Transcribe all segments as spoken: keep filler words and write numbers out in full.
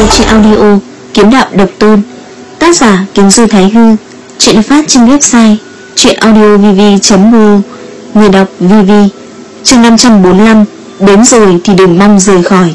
nghe truyện audio Kiếm Đạo Độc Tôn, tác giả Kiếm Du Thái Hư. Truyện phát trên website truyệnaudiovv chấm gu. Người đọc vê vê. Chương năm trăm bốn mươi lăm. Đến rồi thì đừng mong rời khỏi.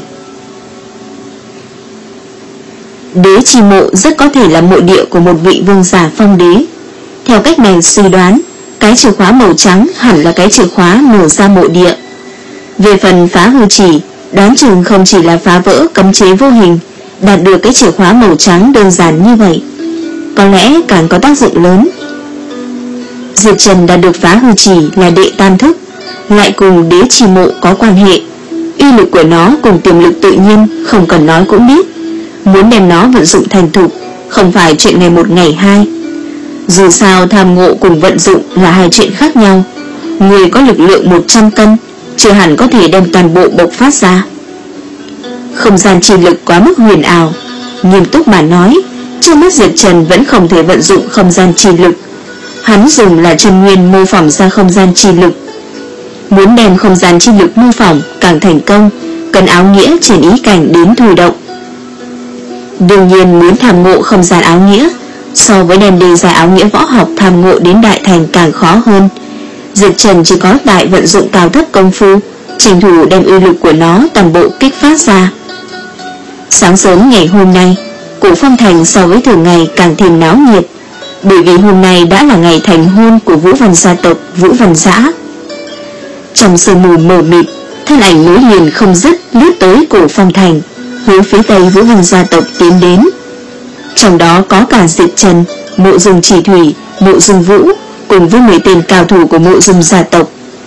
Đế Trì Mộ rất có thể là mộ địa của một vị vương giả phong đế. Theo cách này suy đoán, cái chìa khóa màu trắng hẳn là cái chìa khóa mở ra mộ địa. Về phần phá hư chỉ, đoán chừng không chỉ là phá vỡ cấm chế vô hình, đạt được cái chìa khóa màu trắng đơn giản như vậy, có lẽ càng có tác dụng lớn. Diệp Trần đạt được phá hư chỉ là đệ tam thức, lại cùng Đế Trì Mộ có quan hệ. Uy lực của nó cùng tiềm lực tự nhiên không cần nói cũng biết. Muốn đem nó vận dụng thành thục không phải chuyện ngày một ngày hai. Dù sao tham ngộ cùng vận dụng là hai chuyện khác nhau. Người có lực lượng một trăm cân chưa hẳn có thể đem toàn bộ bộc phát ra. Không gian chi lực quá mức huyền ảo, nghiêm túc mà nói, trước mắt Diệp Trần vẫn không thể vận dụng không gian chi lực. Hắn dùng là chân nguyên mô phỏng ra không gian chi lực. Muốn đem không gian chi lực mô phỏng càng thành công, cần áo nghĩa trên ý cảnh đến thôi động. Đương nhiên muốn tham ngộ không gian áo nghĩa, so với đem đề giải áo nghĩa võ học tham ngộ đến đại thành càng khó hơn. Diệp Trần chỉ có đại vận dụng cao thấp công phu, tranh thủ đem uy lực của nó toàn bộ kích phát ra. Sáng sớm ngày hôm nay, Cổ Phong Thành so với thường ngày càng thêm náo nhiệt, bởi vì hôm nay đã là ngày thành hôn của Vũ Văn gia tộc Vũ Văn Dã. Trong sương mù mờ mịt, thân ảnh nối liền không dứt lướt tới Cổ Phong Thành, hướng phía tây Vũ Văn gia tộc tiến đến. Trong đó có cả Diệp Trần, Mộ Dung Chỉ Thủy, Mộ Dung Vũ cùng với mười tên cao thủ của Mộ Dung gia tộc.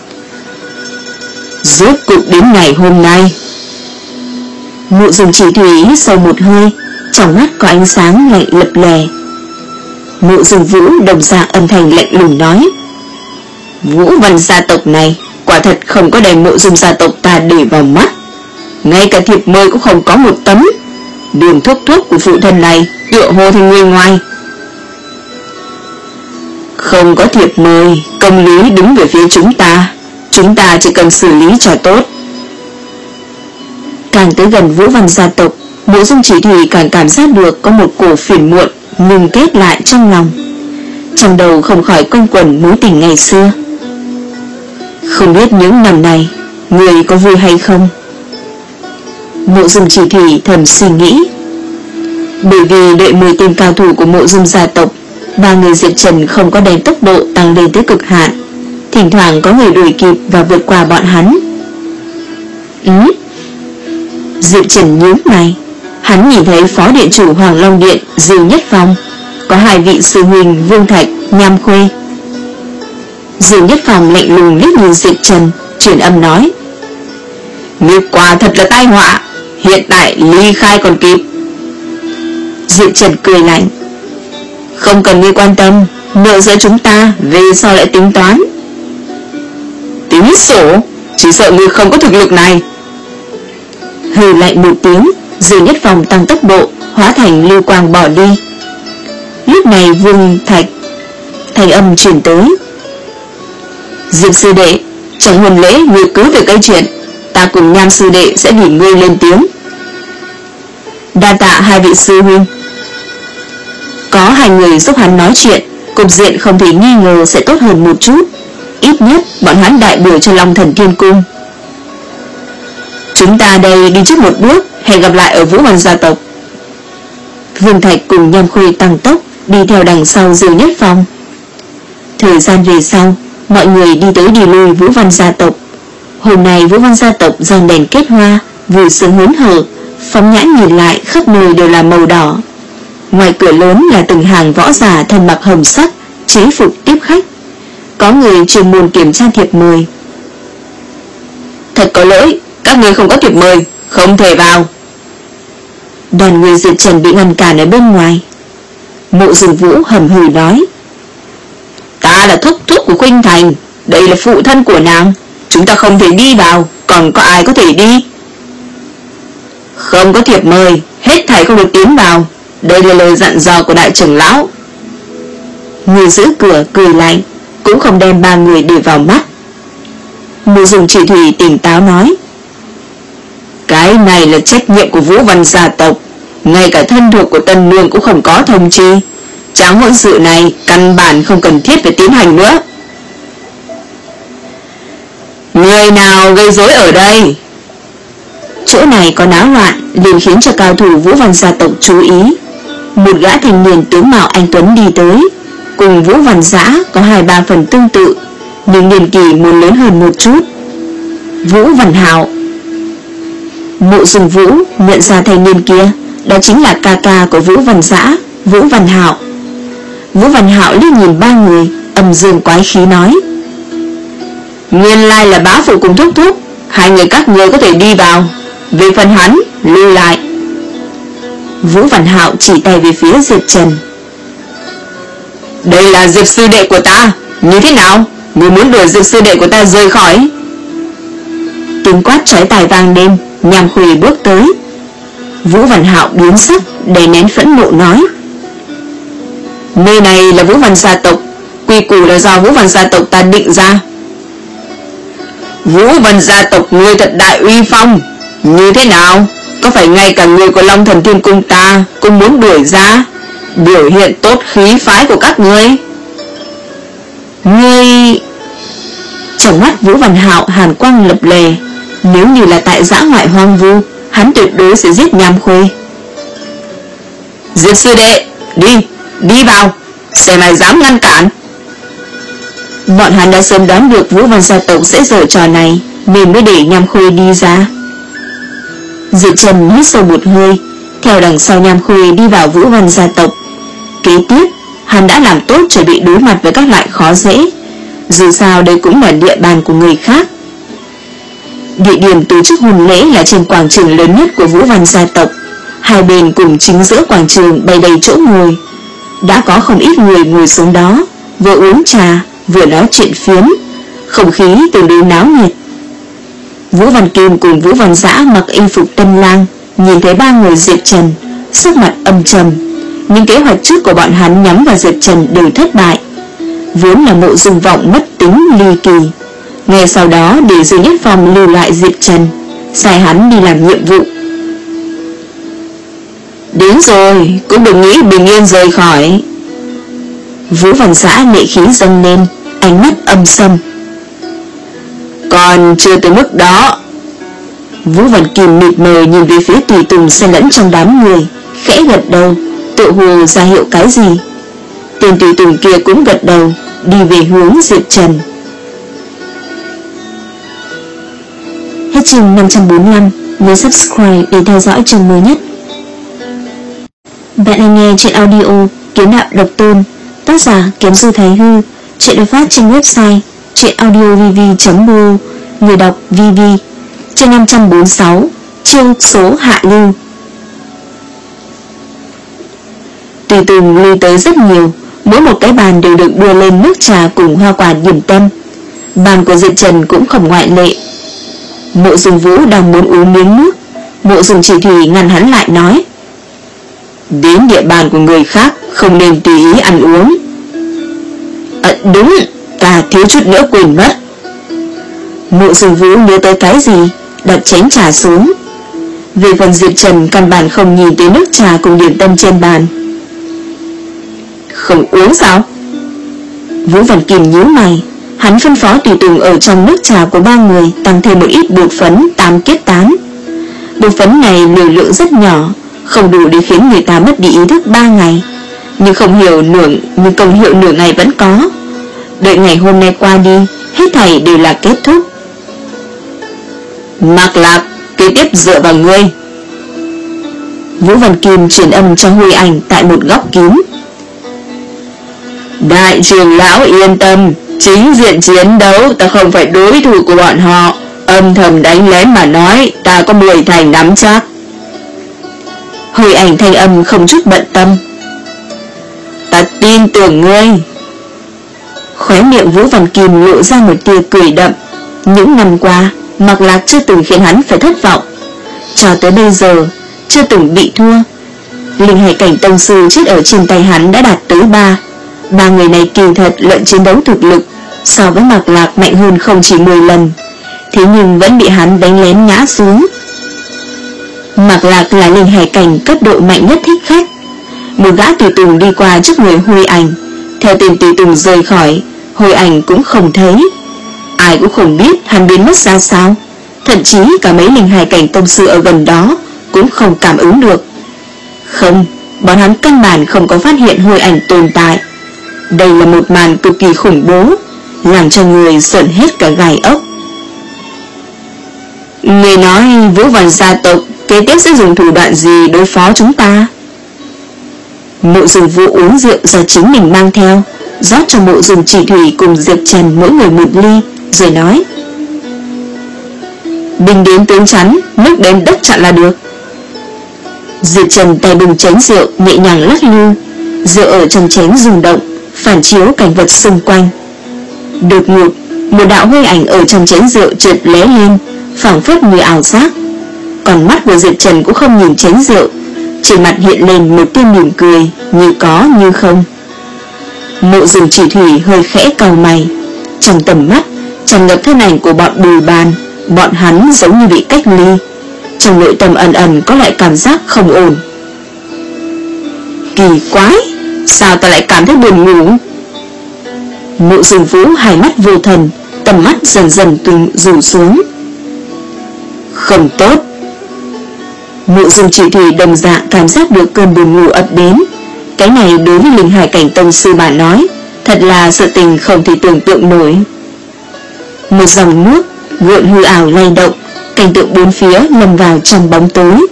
Rốt cục đến ngày hôm nay. Mộ Dung Chỉ Thủy hít sâu một hơi, trong mắt có ánh sáng lạnh lập lè. Mộ Dung Vũ đồng dạng âm thanh lạnh lùng nói: Vũ Văn gia tộc này quả thật không có đem Mộ Dung gia tộc ta để vào mắt, ngay cả thiệp mời cũng không có một tấm. Đường thuốc thuốc của phụ thân này tựa hồ thành người ngoài. Không có thiệp mời, công lý đứng về phía chúng ta, chúng ta chỉ cần xử lý cho tốt. Càng tới gần Vũ Văn gia tộc, Mộ Dung Chỉ Thủy càng cảm giác được có một cổ phiền muộn ngừng kết lại trong lòng. Trong đầu không khỏi quanh quẩn mối tình ngày xưa. Không biết những năm này người có vui hay không? Mộ Dung Chỉ Thủy thầm suy nghĩ. Bởi vì đợi mười tên cao thủ của Mộ Dung gia tộc, ba người Diệp Trần không có đem tốc độ tăng lên tới cực hạn, thỉnh thoảng có người đuổi kịp và vượt qua bọn hắn. Ừ? Diệp Trần nhướng mày, hắn nhìn thấy phó điện chủ Hoàng Long Điện Diêu Nhất Phong, có hai vị sư huynh Vương Thạch, Nham Khuê. Diêu Nhất Phong lạnh lùng liếc nhìn Diệp Trần, truyền âm nói: Ngươi quả thật là tai họa, hiện tại ly khai còn kịp. Diệp Trần cười lạnh: Không cần ngươi quan tâm, nợ giữa chúng ta về sau lại tính toán. Tính sổ? Chỉ sợ ngươi không có thực lực này. Hừ lạnh một tiếng, Diêu Nhất Phong tăng tốc độ, hóa thành lưu quang bỏ đi. Lúc này Vương Thạch thanh âm truyền tới: Diệp sư đệ, trong hôn lễ ngươi cứ việc gây chuyện, ta cùng Nham sư đệ sẽ vì ngươi lên tiếng. Đa tạ hai vị sư huynh. Có hai người giúp hắn nói chuyện, cục diện không thể nghi ngờ sẽ tốt hơn một chút. Ít nhất bọn hắn đại biểu cho Long Thần Thiên Cung. Chúng ta đây đi trước một bước, hẹn gặp lại ở Vũ Văn gia tộc. Vương Thạch cùng Nham Khuê tăng tốc đi theo đằng sau Diêu Nhất Phong. Thời gian về sau, mọi người đi tới đi lui Vũ Văn gia tộc. Hôm nay Vũ Văn gia tộc dàn đèn kết hoa, vui sướng hớn hở, phóng nhãn nhìn lại khắp nơi đều là màu đỏ. Ngoài cửa lớn là từng hàng võ giả thân mặc hồng sắc, chế phục tiếp khách. Có người chuyên môn kiểm tra thiệp mời. Thật có lỗi, các người không có thiệp mời, không thể vào. Đoàn người Diệp Trần bị ngăn cản ở bên ngoài. Mộ Dung Vũ hầm hừ nói: Ta là thúc thúc của Khuynh Thành, đây là phụ thân của nàng, chúng ta không thể đi vào, còn có ai có thể đi? Không có thiệp mời, hết thảy không được tiến vào, đây là lời dặn dò của đại trưởng lão. Người giữ cửa cười lạnh, cũng không đem ba người để vào mắt. Mộ Dung Chỉ Thủy tỉnh táo nói: Cái này là trách nhiệm của Vũ Văn gia tộc, ngay cả thân thuộc của Tân Nương cũng không có thông chi. Tráng hôn sự này căn bản không cần thiết phải tiến hành nữa. Người nào gây rối ở đây? Chỗ này có náo loạn liền khiến cho cao thủ Vũ Văn gia tộc chú ý. Một gã thanh niên tướng mạo anh tuấn đi tới, cùng Vũ Văn Giã có hai ba phần tương tự, nhưng niên kỷ muốn lớn hơn một chút. Vũ Văn Hạo. Mộ Dung Vũ nhận ra thanh niên kia, đó chính là ca ca của Vũ Văn Giã, Vũ Văn Hạo. Vũ Văn Hạo liếc nhìn ba người, âm dương quái khí nói: Nguyên lai là bá phụ cùng thúc thúc, hai người các ngươi có thể đi vào, về phần hắn lưu lại. Vũ Văn Hạo chỉ tay về phía Diệp Trần. Đây là Diệp sư đệ của ta, như thế nào? Ngươi muốn đuổi Diệp sư đệ của ta rời khỏi? Tiếng quát chói tai vang lên, Nham Khuê bước tới. Vũ Văn Hạo biến sắc, đầy nén phẫn nộ nói: Nơi này là Vũ Văn gia tộc, quy củ là do Vũ Văn gia tộc ta định ra. Vũ Văn gia tộc ngươi thật đại uy phong, như thế nào? Có phải ngay cả người của Long Thần Thiên Cung ta cũng muốn đuổi ra? Biểu hiện tốt khí phái của các ngươi. Ngươi... Trong mắt Vũ Văn Hạo hàn quang lập lè. Nếu như là tại dã ngoại hoang vu, hắn tuyệt đối sẽ giết Nham Khuê. Diệp sư đệ, đi, đi vào, xem ai dám ngăn cản. Bọn hắn đã sớm đoán được Vũ Văn gia tộc sẽ giở trò này, nên mới để Nham Khuê đi ra. Diệp Trần hít sâu một hơi, theo đằng sau Nham Khuê đi vào Vũ Văn gia tộc. Kế tiếp, hắn đã làm tốt chuẩn bị đối mặt với các loại khó dễ. Dù sao đây cũng là địa bàn của người khác. Địa điểm tổ chức hôn lễ là trên quảng trường lớn nhất của Vũ Văn gia tộc. Hai bên cùng chính giữa quảng trường bày đầy chỗ ngồi. Đã có không ít người ngồi xuống đó, vừa uống trà, vừa nói chuyện phiếm. Không khí tương đối náo nhiệt. Vũ Văn Kim cùng Vũ Văn Giã mặc y phục tân lang, nhìn thấy ba người Diệp Trần, sắc mặt âm trầm. Những kế hoạch trước của bọn hắn nhắm vào Diệp Trần đều thất bại. Vốn là Mộ Dung Vọng mất tính ly kỳ, ngay sau đó để Dư Nhất Phong lưu lại Diệp Trần, sai hắn đi làm nhiệm vụ. Đến rồi, cũng đừng nghĩ bình yên rời khỏi. Vũ Văn Giã lệ khí dâng lên, ánh mắt âm sâm. Còn chưa tới mức đó. Vũ Văn Kim mịt mờ nhìn về phía tùy tùng xen lẫn trong đám người, khẽ gật đầu, tự hồ ra hiệu cái gì. Tên tùy tùng kia cũng gật đầu, đi về hướng Diệp Trần. Hết chương năm trăm bốn mươi lăm. Nhớ subscribe để theo dõi chương mới nhất. Bạn đang nghe chuyện audio Kiếm Đạo Độc Tôn, tác giả Kiếm Sư Thái Hư. Chuyện được phát trên website chuyenaudiovv chấm bu. Người đọc vê vê. Chương năm trăm bốn mươi sáu. Chiêu số hạ lưu. Tùy tùng lui tới rất nhiều, mỗi một cái bàn đều được đưa lên nước trà cùng hoa quả điểm tâm. Bàn của Diệp Trần cũng không ngoại lệ. Mộ Dung Vũ đang muốn uống miếng nước, Mộ Dung Chỉ Thủy ngăn hắn lại nói: Đến địa bàn của người khác không nên tùy ý ăn uống. À, đúng, ta thiếu chút nữa quên mất. Mộ Dung Vũ nhớ tới cái gì, đặt chén trà xuống. Về phần Diệp Trần căn bản không nhìn tới nước trà cùng điểm tâm trên bàn. Không uống sao? Vũ Văn Kim nhíu mày. Hắn phân phó tùy tùng ở trong nước trà của ba người tăng thêm một ít bột phấn tam kết tán. Bột phấn này liều lượng rất nhỏ, không đủ để khiến người ta mất đi ý thức ba ngày, nhưng không hiểu nửa nhưng công hiệu nửa ngày vẫn có. Đợi ngày hôm nay qua đi, hết thảy đều là kết thúc. Mạc Lạc, kế tiếp dựa vào ngươi. Vũ Văn Kim truyền âm cho Huy Ảnh tại một góc kín. Đại trưởng lão yên tâm, chính diện chiến đấu ta không phải đối thủ của bọn họ, âm thầm đánh lén mà nói ta có mười thành nắm chắc. Huy Ảnh thanh âm không chút bận tâm. Ta tin tưởng ngươi. Khóe miệng Vũ Văn Kim lộ ra một tia cười đậm. Những năm qua Mạc Lạc chưa từng khiến hắn phải thất vọng, cho tới bây giờ chưa từng bị thua. Linh hải cảnh tông sư chết ở trên tay hắn đã đạt tới ba. Ba người này kỳ thật luận chiến đấu thực lực so với Mạc Lạc mạnh hơn không chỉ mười lần, thế nhưng vẫn bị hắn đánh lén ngã xuống. Mạc Lạc là linh hải cảnh cấp độ mạnh nhất thích khách. Một gã tùy tùng đi qua trước người Huy Ảnh, theo tên tùy tùng rời khỏi, Huy Ảnh cũng không thấy. Ai cũng không biết hắn biến mất ra sao, thậm chí cả mấy linh hải cảnh tông sư ở gần đó cũng không cảm ứng được. Không, bọn hắn căn bản không có phát hiện Huy Ảnh tồn tại. Đây là một màn cực kỳ khủng bố, làm cho người sởn hết cả gai ốc. Người nói Vũ Văn gia tộc kế tiếp sẽ dùng thủ đoạn gì đối phó chúng ta? Mộ Dung Vũ uống rượu do chính mình mang theo, rót cho Mộ Dung Chỉ Thủy cùng Diệp Trần mỗi người một ly, rồi nói: binh đến tướng chắn, nước đến đất chặn là được. Diệp Trần tay bưng chén rượu nhẹ nhàng lắc lư, rượu ở trong chén rung động, phản chiếu cảnh vật xung quanh. Đột ngột, một đạo huy ảnh ở trong chén rượu chợt lóe lên, phảng phất như ảo giác. Còn mắt của Diệp Trần cũng không nhìn chén rượu, trên mặt hiện lên một tia mỉm cười, như có như không. Mộ Dung Chỉ Thủy hơi khẽ cau mày, trong tầm mắt tràn ngập thân ảnh của bọn Bùi Bàn. Bọn hắn giống như bị cách ly, trong nội tâm ẩn ẩn có loại cảm giác không ổn. Kỳ quái, sao ta lại cảm thấy buồn ngủ? Mộ Dung Vũ hai mắt vô thần, tầm mắt dần dần tùng rủ xuống. Không tốt. Mộ Dung Chỉ Thủy đồng dạng cảm giác được cơn buồn ngủ ập đến. Cái này đối với linh hải cảnh tông sư bà nói, thật là sự tình không thể tưởng tượng nổi. Một dòng nước gợn hư ảo lay động, cảnh tượng bốn phía lâm vào trong bóng tối.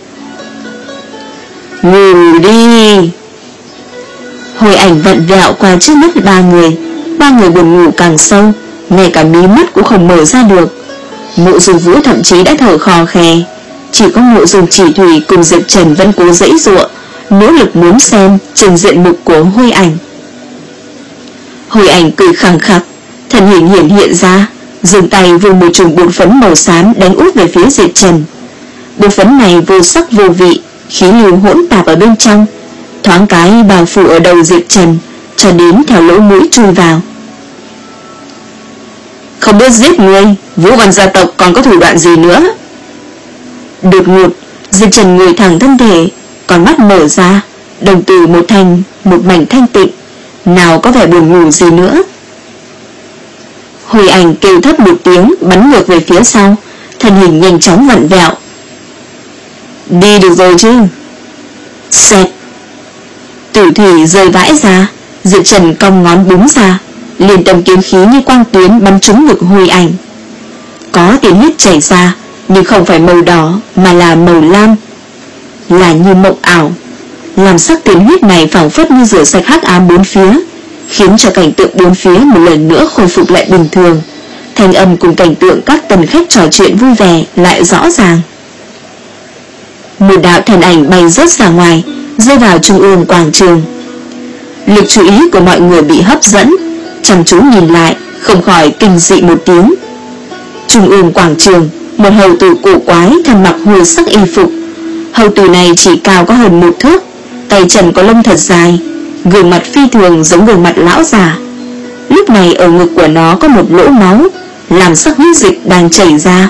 Ngủ đi. Hồi ảnh vặn vẹo qua trước mắt ba người. Ba người buồn ngủ càng sâu, ngay cả mí mắt cũng không mở ra được. Mộ Dung Vũ thậm chí đã thở khò khè. Chỉ có Mộ Dung Chỉ Thủy cùng Diệp Trần vẫn cố giãy giụa, nỗ lực muốn xem trình diện mục của Huy Ảnh. Huy Ảnh cười khẳng khặc, thân hình hiển hiện ra, dừng tay vùng một chùm bột phấn màu xám đánh úp về phía Diệp Trần. Bột phấn này vô sắc vô vị, khí lưu hỗn tạp ở bên trong, thoáng cái bao phủ ở đầu Diệp Trần, cho đến theo lỗ mũi chui vào. Không biết giết người, Vũ Văn gia tộc còn có thủ đoạn gì nữa? Đột ngột, Diệp Trần ngồi thẳng thân thể, con mắt mở ra, đồng tử một thành một mảnh thanh tịnh, nào có vẻ buồn ngủ gì nữa. Huy Ảnh kêu thấp một tiếng, bắn ngược về phía sau, thân hình nhanh chóng vặn vẹo. Đi được rồi chứ? Xẹt. Tử thủy rơi vãi ra, Diệp Trần cong ngón búng ra, liền tầm kiếm khí như quang tuyến bắn trúng ngực Huy Ảnh. Có tiếng huyết chảy ra, nhưng không phải màu đỏ mà là màu lam, là như mộng ảo. Làm sắc tiếng huyết này phảng phất như rửa sạch hắc ám bốn phía, khiến cho cảnh tượng bốn phía một lần nữa khôi phục lại bình thường. Thanh âm cùng cảnh tượng các tần khách trò chuyện vui vẻ lại rõ ràng. Một đạo thân ảnh bay rớt ra ngoài, rơi vào trung ương quảng trường. Lực chú ý của mọi người bị hấp dẫn, chăm chú nhìn lại, không khỏi kinh dị một tiếng. Trung ương quảng trường, một hầu tử cổ quái thân mặc hồi sắc y phục. Hầu tử này chỉ cao có hơn một thước, tay chân có lông thật dài, gương mặt phi thường giống gương mặt lão già. Lúc này ở ngực của nó có một lỗ máu, làm sắc huyết dịch đang chảy ra.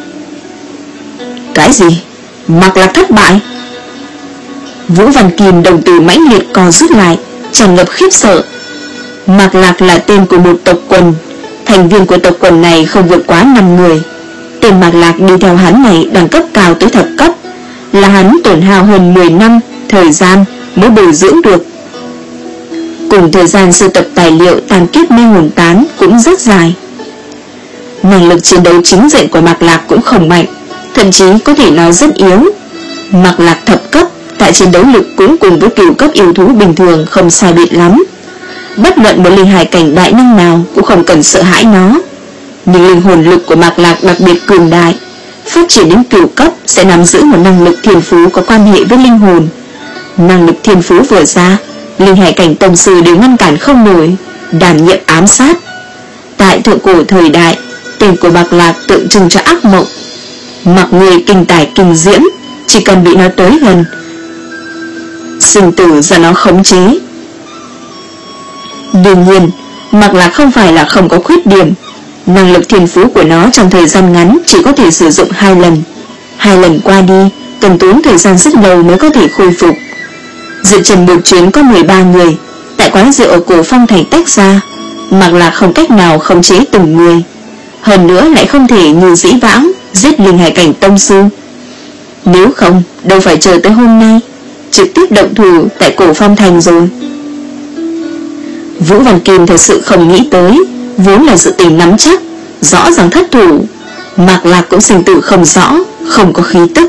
Cái gì? Mạc Lạc thất bại? Vũ Văn Kim đồng tử mãnh liệt co rút lại, tràn ngập khiếp sợ. Mạc Lạc là tên của một tộc quần, thành viên của tộc quần này không vượt quá năm người. Tên Mạc Lạc đi theo hắn này đẳng cấp cao tới thập cấp, là hắn tổn hao hơn mười năm thời gian mới bồi dưỡng được. Cùng thời gian sưu tập tài liệu tàn kiếp mê hồn tán cũng rất dài. Năng lực chiến đấu chính diện của Mạc Lạc cũng không mạnh, thậm chí có thể nói rất yếu. Mạc Lạc thập cấp tại chiến đấu lực cũng cùng với cửu cấp yêu thú bình thường không sai biệt lắm. Bất luận một linh hài cảnh đại năng nào cũng không cần sợ hãi nó. Nhưng linh hồn lực của Mạc Lạc đặc biệt cường đại, phát triển đến cửu cấp sẽ nắm giữ một năng lực thiên phú có quan hệ với linh hồn. Năng lực thiên phú vừa ra, linh hải cảnh tông sư đều ngăn cản không nổi, đảm nhiệm ám sát. Tại thượng cổ thời đại, tên của Mạc Lạc tượng trưng cho ác mộng. Mặc người kinh tài kinh diễm, chỉ cần bị nó tới gần, sinh tử do nó khống chế. Đương nhiên, Mạc Lạc không phải là không có khuyết điểm. Năng lực thiên phú của nó trong thời gian ngắn chỉ có thể sử dụng hai lần. Hai lần qua đi, cần tốn thời gian rất lâu mới có thể khôi phục. Diệp Trần một chuyến có mười ba người, tại quán rượu ở Cổ Phong Thành tách ra, Mạc Lạc không cách nào khống chế từng người, hơn nữa lại không thể như dĩ vãng giết linh hải cảnh tông sư. Nếu không, đâu phải chờ tới hôm nay, trực tiếp động thủ tại Cổ Phong Thành rồi. Vũ Văn Kim thật sự không nghĩ tới, vốn là sự tình nắm chắc, rõ ràng thất thủ, Mạc Lạc cũng sinh tử không rõ, không có khí tức.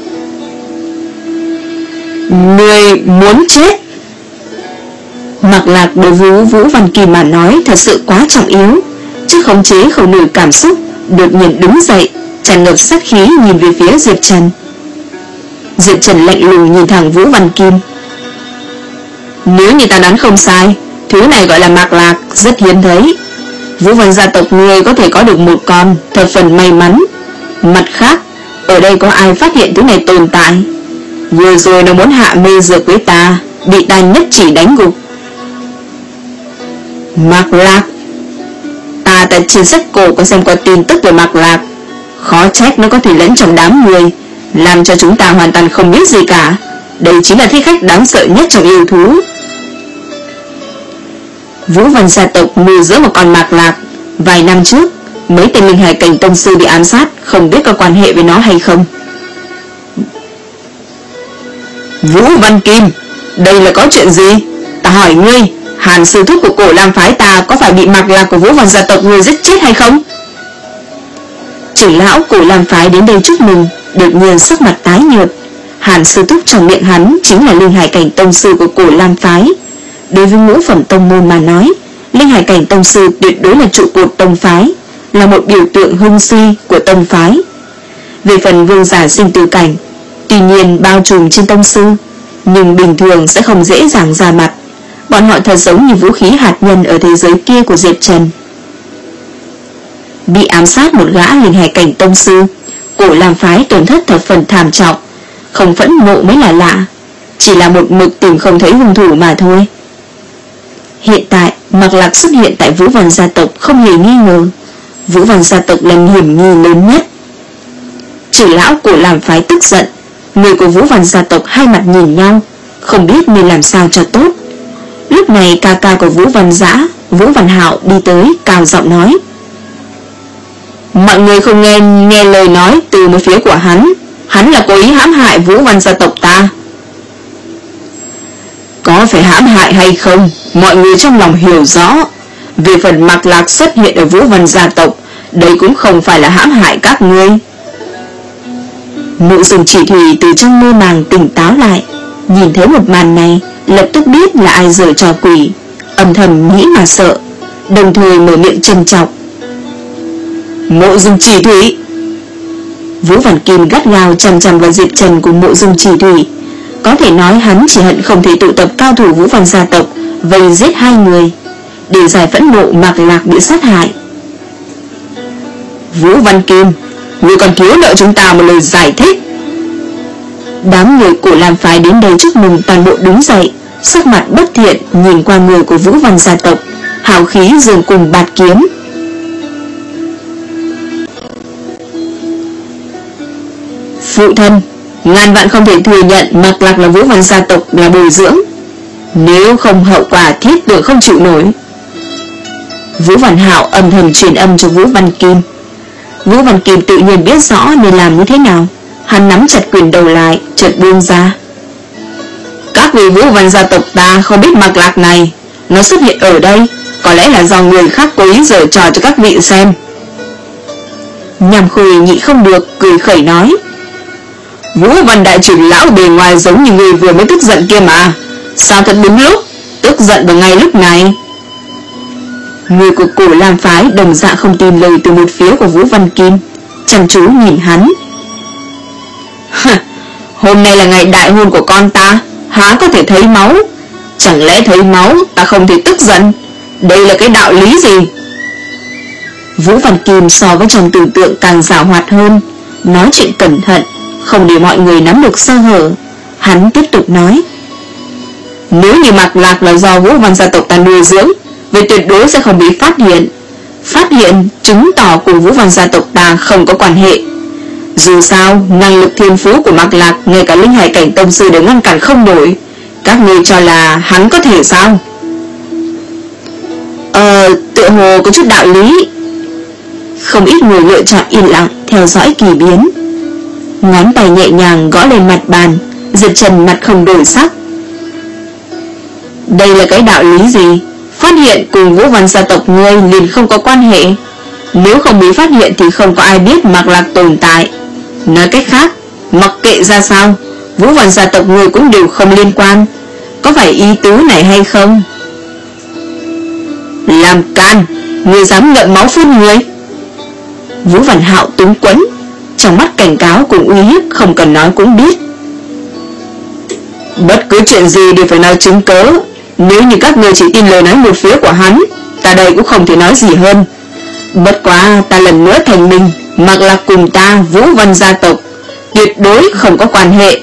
Người muốn chết. Mạc Lạc đối với Vũ Văn Kim mà nói thật sự quá trọng yếu, chứ khống chế không nổi cảm xúc, đột nhiên đứng dậy, tràn ngập sát khí nhìn về phía Diệp Trần. Diệp Trần lạnh lùng nhìn thẳng Vũ Văn Kim. Nếu như ta đoán không sai, thứ này gọi là Mạc Lạc, rất hiếm thấy. Vũ Văn gia tộc người có thể có được một con, thật phần may mắn. Mặt khác, ở đây có ai phát hiện thứ này tồn tại? Vừa rồi nó muốn hạ mê dược với ta, bị ta nhất chỉ đánh gục. Mạc Lạc. Ta tại trên sách cổ có xem qua tin tức về Mạc Lạc, khó trách nó có thể lẫn trong đám người, làm cho chúng ta hoàn toàn không biết gì cả. Đây chính là thích khách đáng sợ nhất trong yêu thú. Vũ Văn gia tộc nuôi dưỡng một con Mạc Lạc. Vài năm trước, mấy tên linh hải cảnh tông sư bị ám sát, không biết có quan hệ với nó hay không. Vũ Văn Kim, đây là có chuyện gì? Ta hỏi ngươi, Hàn sư thúc của Cổ Lam phái ta có phải bị Mạc Lạc của Vũ Văn gia tộc ngươi giết chết hay không? Trưởng lão Cổ Lam phái đến đây chúc mừng, đột nhiên sắc mặt tái nhợt. Hàn sư thúc trong miệng hắn chính là linh hải cảnh tông sư của Cổ Lam phái. Đối với ngũ phẩm tông môn mà nói, linh hải cảnh tông sư tuyệt đối là trụ cột tông phái, là một biểu tượng hưng suy của tông phái. Về phần vương giả sinh tử cảnh, tuy nhiên bao trùm trên tông sư, nhưng bình thường sẽ không dễ dàng ra mặt. Bọn họ thật giống như vũ khí hạt nhân ở thế giới kia của Diệp Trần. Bị ám sát một gã linh hải cảnh tông sư, Cổ Lam phái tổn thất thập phần thảm trọng. Không phẫn nộ mới là lạ, chỉ là một mực tìm không thấy hung thủ mà thôi. Hiện tại Mạc Lạc xuất hiện tại Vũ Văn gia tộc không hề nghi ngờ, Vũ Văn gia tộc là hiểm nghi lớn nhất. Trưởng lão Cổ Lam phái tức giận, người của Vũ Văn gia tộc hai mặt nhìn nhau, không biết nên làm sao cho tốt. Lúc này ca ca của Vũ Văn Dã, Vũ Văn Hạo đi tới, cao giọng nói: mọi người không nghe nghe lời nói từ một phía của hắn, hắn là cố ý hãm hại Vũ Văn gia tộc ta. Có phải hãm hại hay không, mọi người trong lòng hiểu rõ. Về phần Mạc Lạc xuất hiện ở Vũ Văn gia tộc, đây cũng không phải là hãm hại các ngươi. Mộ Dung Chỉ Thủy từ trong mơ màng tỉnh táo lại, nhìn thấy một màn này, lập tức biết là ai giở trò quỷ, âm thầm nghĩ mà sợ, đồng thời mở miệng trầm trọng: Mộ Dung Chỉ Thủy. Vũ Văn Kim gắt gao chằm chằm vào Diệp Trần của Mộ Dung Chỉ Thủy. Có thể nói hắn chỉ hận không thể tụ tập cao thủ Vũ Văn gia tộc vây giết hai người, để giải phẫn nộ Mạc Lạc bị sát hại. Vũ Văn Kim, ngươi còn thiếu nợ chúng ta một lời giải thích. Đám người Cổ Lam phái đến đây chúc mừng toàn bộ đứng dậy, sắc mặt bất thiện nhìn qua người của Vũ Văn gia tộc, hào khí dường cùng bạt kiếm. Phụ thân, ngàn vạn không thể thừa nhận Mạc Lạc là Vũ Văn gia tộc là bồi dưỡng, nếu không hậu quả thiết tưởng không chịu nổi. Vũ Văn Hạo âm thầm truyền âm cho Vũ Văn Kim. Vũ Văn Kim tự nhiên biết rõ nên làm như thế nào, hắn nắm chặt quyền đầu lại, chợt buông ra: các vị Vũ Văn gia tộc ta không biết Mạc Lạc này, nó xuất hiện ở đây có lẽ là do người khác cố ý giở trò cho các vị xem. Nhằm Khôi nhị không được, cười khẩy nói: Vũ Văn đại trưởng lão bề ngoài giống như người vừa mới tức giận kia mà, sao thật đúng lúc, tức giận vào ngay lúc này. Người của Cổ Lam phái đồng dạng không tin lời từ một phía của Vũ Văn Kim, chăm chú nhìn hắn. Hôm nay là ngày đại hôn của con ta, há có thể thấy máu? Chẳng lẽ thấy máu ta không thể tức giận? Đây là cái đạo lý gì? Vũ Văn Kim so với trong tưởng tượng càng giàu hoạt hơn, nói chuyện cẩn thận, không để mọi người nắm được sơ hở. Hắn tiếp tục nói: nếu như Mạc Lạc là do Vũ Văn gia tộc ta nuôi dưỡng, vậy tuyệt đối sẽ không bị phát hiện. Phát hiện chứng tỏ cùng Vũ Văn gia tộc ta không có quan hệ. Dù sao, năng lực thiên phú của Mạc Lạc ngay cả linh hải cảnh tông sư đều ngăn cản không nổi. Các ngươi cho là hắn có thể sao? Ờ, tựa hồ có chút đạo lý. Không ít người lựa chọn yên lặng theo dõi kỳ biến. Ngón tay nhẹ nhàng gõ lên mặt bàn. Diệp Trần mặt không đổi sắc. Đây là cái đạo lý gì? Phát hiện cùng Vũ Văn gia tộc ngươi liền không có quan hệ. Nếu không bị phát hiện thì không có ai biết Mạc Lạc tồn tại. Nói cách khác, mặc kệ ra sao, Vũ Văn gia tộc ngươi cũng đều không liên quan. Có phải ý tứ này hay không? Làm can, ngươi dám ngậm máu phun người? Vũ Văn Hạo túng quẫn, trong mắt cảnh cáo cùng uy hiếp không cần nói cũng biết. Bất cứ chuyện gì đều phải nói chứng cớ. Nếu như các ngươi chỉ tin lời nói một phía của hắn, ta đây cũng không thể nói gì hơn. Bất quá ta lần nữa thành minh, Mạc Lạc cùng ta Vũ Văn gia tộc tuyệt đối không có quan hệ.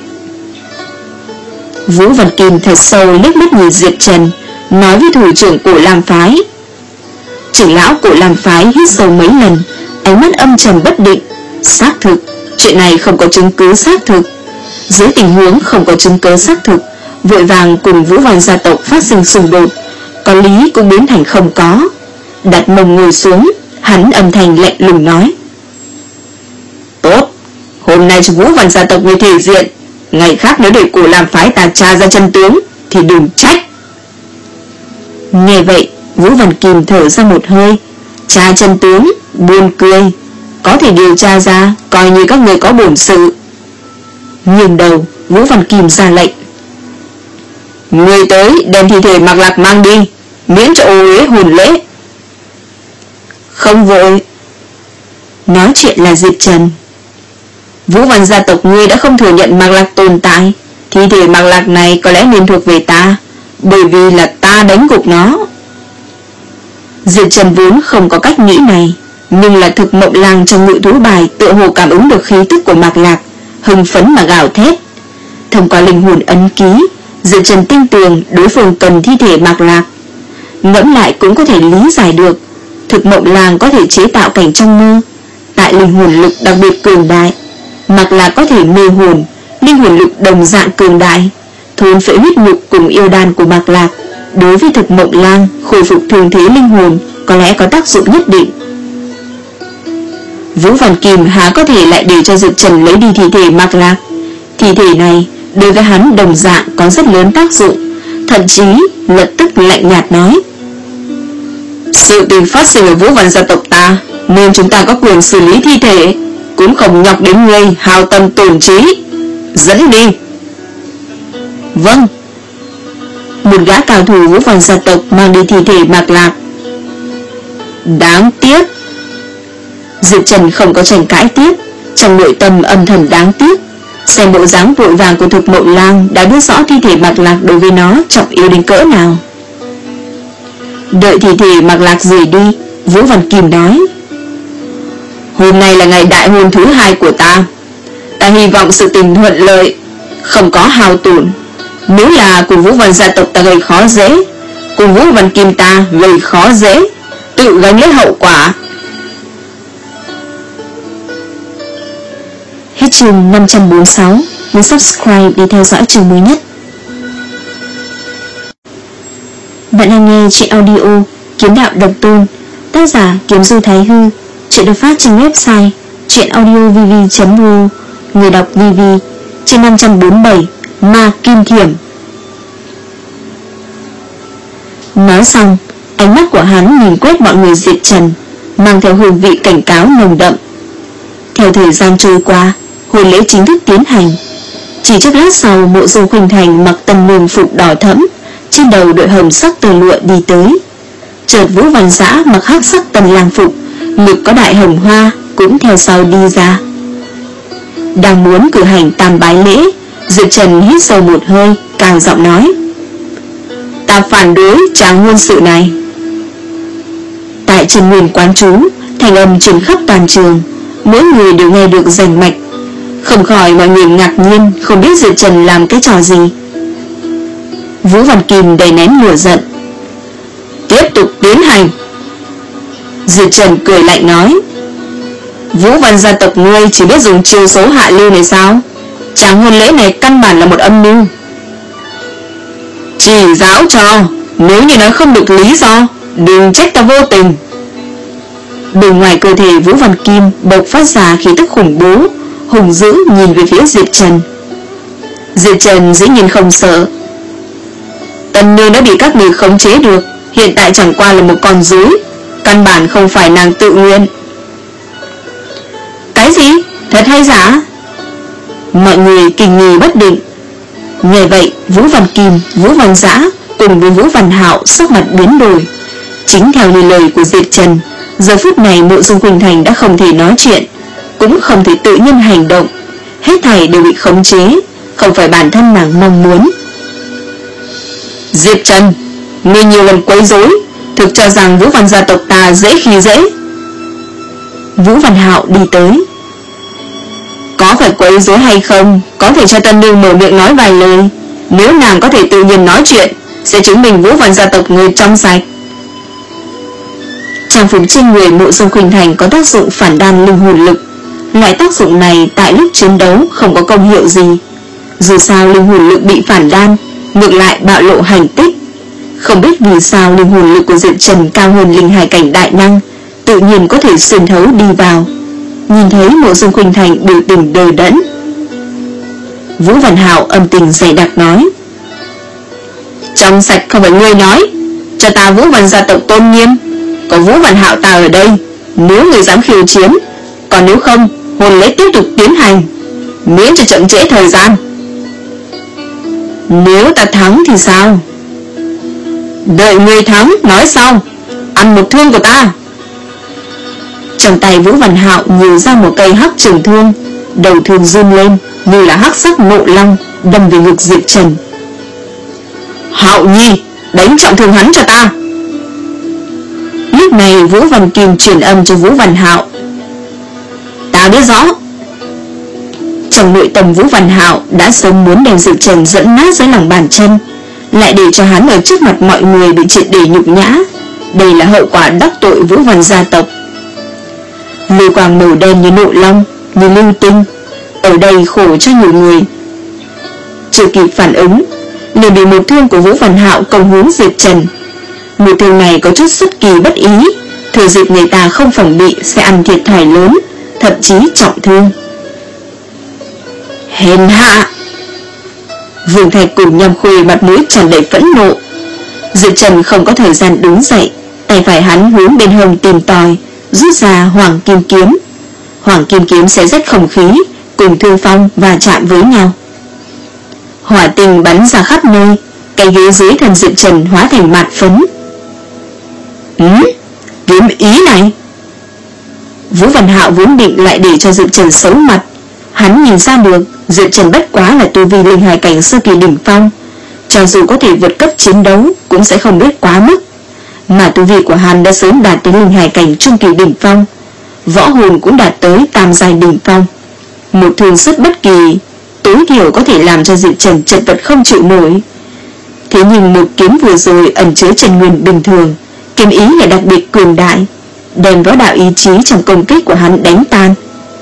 Vũ Văn Kim thật sâu liếc mắt nhìn Diệp Trần, nói với thủ trưởng Cổ Lam phái. Trưởng lão Cổ Lam phái hít sâu mấy lần, ánh mắt âm trầm bất định. Xác thực, chuyện này không có chứng cứ xác thực. Dưới tình huống không có chứng cứ xác thực, vội vàng cùng Vũ Văn gia tộc phát sinh xung đột, có lý cũng biến thành không có. Đặt mông ngồi xuống, hắn âm thanh lạnh lùng nói: Tốt, hôm nay cho Vũ Văn gia tộc người thể diện, ngày khác nếu để Cổ Lam phái ta tra ra chân tướng thì đừng trách. Nghe vậy, Vũ Văn Kim thở ra một hơi. Tra chân tướng, buồn cười. Có thể điều tra ra, coi như các người có bổn sự. Nhường đầu, Vũ Văn Kim ra lệnh: Người tới đem thi thể Mạc Lạc mang đi, miễn cho ô uế hồn lễ. Không vội. Nói chuyện là Diệp Trần. Vũ Văn gia tộc ngươi đã không thừa nhận Mạc Lạc tồn tại, thi thể Mạc Lạc này có lẽ nên thuộc về ta, bởi vì là ta đánh gục nó. Diệp Trần vốn không có cách nghĩ này, nhưng là Thực Mộng Lang trong ngự thú bài tựa hồ cảm ứng được khí tức của Mạc Lạc, hưng phấn mà gào thét. Thông qua linh hồn ấn ký, Diệp Trần tin tưởng đối phương cần thi thể Mạc Lạc. Ngẫm lại cũng có thể lý giải được, Thực Mộng Lang có thể chế tạo cảnh trong mơ, tại linh hồn lực đặc biệt cường đại. Mạc Lạc có thể mê hồn, linh hồn lực đồng dạng cường đại, thôn phệ huyết nhục cùng yêu đan của Mạc Lạc. Đối với Thực Mộng Lang khôi phục thường thế linh hồn có lẽ có tác dụng nhất định. Vũ Văn Kim há có thể lại để cho Diệp Trần lấy đi thi thể Mạc Lạc. Thi thể này đối với hắn đồng dạng có rất lớn tác dụng. Thậm chí lập tức lạnh nhạt nói: Sự tình phát sinh ở Vũ Văn gia tộc ta, nên chúng ta có quyền xử lý thi thể, cũng không nhọc đến ngươi hao tâm tổn trí. Dẫn đi. Vâng. Một gã cao thủ Vũ Văn gia tộc mang đi thi thể Mạc Lạc. Đáng tiếc. Diệp Trần không có tranh cãi tiếp, trong nội tâm âm thầm đáng tiếc. Xem bộ dáng vội vàng của Thực Mộng Lang đã biết rõ thi thể Mạc Lạc đối với nó trọng yếu đến cỡ nào. Đợi thi thể Mạc Lạc rời đi, Vũ Văn Kim nói: Hôm nay là ngày đại hôn thứ hai của ta, ta hy vọng sự tình thuận lợi, không có hao tổn. Nếu là cùng Vũ Văn gia tộc ta gây khó dễ, cùng Vũ Văn Kim ta gây khó dễ, tự gánh lấy hậu quả. Hết chương năm trăm bốn mươi sáu. Nhấn subscribe để theo dõi chương mới nhất. Bạn đang nghe chuyện audio Kiếm Đạo Độc Tôn, tác giả Kiếm Du Thái Hư. Chuyện được phát trên website chuyenaudiovv chấm ro. Người đọc vê vê. Chương năm trăm bốn mươi bảy. Ma Kim Thiểm. Nói xong, ánh mắt của hắn nhìn quét mọi người Diệp Trần, mang theo hương vị cảnh cáo nồng đậm. Theo thời gian trôi qua, hôn lễ chính thức tiến hành. Chỉ chốc lát sau, Mộ Dung Khuynh Thành mặc tần lương phục đỏ thẫm, trên đầu đội hồng sắc tơ lụa đi tới. Chợt Vũ Văn Dã mặc hắc sắc tần lang phục, ngực có đại hồng hoa cũng theo sau đi ra. Đang muốn cử hành tam bái lễ, Diệp Trần hít sâu một hơi, cao giọng nói: Ta phản đối tráng hôn sự này. Tại Trần Nguyên quán trú, thành âm truyền khắp toàn trường, mỗi người đều nghe được rành mạch. Không khỏi mọi người ngạc nhiên, không biết Diệp Trần làm cái trò gì. Vũ Văn Kim đầy nén lửa giận: Tiếp tục tiến hành. Diệp Trần cười lạnh nói: Vũ Văn gia tộc ngươi chỉ biết dùng chiêu số hạ lưu này sao? Chàng hôn lễ này căn bản là một âm mưu. Chỉ giáo cho, nếu như nói không được lý do, đừng trách ta vô tình. Bên ngoài cơ thể Vũ Văn Kim bộc phát ra khí tức khủng bố, hùng dữ nhìn về phía Diệp Trần. Diệp Trần dĩ nhiên không sợ. Tần nương đã bị các người khống chế được, hiện tại chẳng qua là một con rối, căn bản không phải nàng tự nguyện. Cái gì? Thật hay giả? Mọi người kinh nghi bất định. Nghe vậy, Vũ Văn Kim, Vũ Văn Dã cùng với Vũ Văn Hạo sắc mặt biến đổi. Chính theo như lời của Diệp Trần, giờ phút này Mộ Dung Khuynh Thành đã không thể nói chuyện, cũng không thể tự nhiên hành động, hết thảy đều bị khống chế, không phải bản thân nàng mong muốn. Diệp Trần, ngươi nhiều lần quấy rối, thực cho rằng Vũ Văn gia tộc ta dễ khi dễ. Vũ Văn Hạo đi tới. Có phải quấy rối hay không, có thể cho Tân Nương mở miệng nói vài lời. Nếu nàng có thể tự nhiên nói chuyện, sẽ chứng minh Vũ Văn gia tộc người trong sạch. Trang phục trên người Mộ Dung Khuynh Thành có tác dụng phản đan linh hồn lực. Loại tác dụng này tại lúc chiến đấu không có công hiệu gì. Dù sao linh hồn lực bị phản đan, ngược lại bạo lộ hành tích. Không biết vì sao linh hồn lực của Diệp Trần cao hơn linh hài cảnh đại năng, tự nhiên có thể xuyên thấu đi vào. Nhìn thấy Mộ Dung Khuynh Thành biểu tình đờ đẫn, Vũ Văn Hạo âm tình dày đặc nói: Trong sạch không phải ngươi nói, cho ta Vũ Văn gia tộc tôn nghiêm. Có Vũ Văn Hạo ta ở đây, nếu người dám khiêu chiến, còn nếu không, hôn lễ tiếp tục tiến hành, miễn cho chậm trễ thời gian. Nếu ta thắng thì sao? Đợi người thắng nói sau, ăn một thương của ta. Trong tay Vũ Văn Hạo nhiều ra một cây hắc trường thương, đầu thương run lên như là hắc sắc nộ long đâm về ngực Diệp Trần. Hạo Nhi, đánh trọng thương hắn cho ta. Lúc này Vũ Văn Kim truyền âm cho Vũ Văn Hạo: Ta biết rõ. Trong nội tâm Vũ Văn Hạo đã sớm muốn đem Diệp Trần dẫn nát dưới lòng bàn chân, lại để cho hắn ở trước mặt mọi người bị triệt để nhục nhã. Đây là hậu quả đắc tội Vũ Văn gia tộc. Lưu quang màu đen như nộ long, như lưu tinh, ở đây khổ cho nhiều người. Chưa kịp phản ứng, liền bị một thương của Vũ Văn Hạo công hướng Diệp Trần. Một thương này có chút xuất kỳ bất ý, thừa dịp người ta không phòng bị sẽ ăn thiệt thòi lớn, thậm chí trọng thương. Hèn hạ! Vương Thạch cùng Nham Khuê mặt mũi tràn đầy phẫn nộ. Diệp Trần không có thời gian đứng dậy, tay phải hắn hướng bên hông tìm tòi, rút ra Hoàng Kim Kiếm. Hoàng Kim Kiếm xé rách không khí, cùng thương phong và chạm với nhau. Hỏa tinh bắn ra khắp nơi, cái ghế dưới thân Diệp Trần hóa thành mạt phấn. Ừ, kiếm ý này. Vũ Văn Hạo vốn định lại để cho Diệp Trần xấu mặt. Hắn nhìn ra được Diệp Trần bất quá là tu vi linh hài cảnh sơ kỳ đỉnh phong, cho dù có thể vượt cấp chiến đấu cũng sẽ không biết quá mức. Mà tu vi của hắn đã sớm đạt đến linh hài cảnh trung kỳ đỉnh phong, võ hồn cũng đạt tới tam giai đỉnh phong. Một thương xuất bất kỳ tối thiểu có thể làm cho Diệp Trần chật vật không chịu nổi. Thế nhưng một kiếm vừa rồi ẩn chứa chân nguyên bình thường, kiếm ý lại đặc biệt cường đại, đem võ đạo ý chí trong công kích của hắn đánh tan.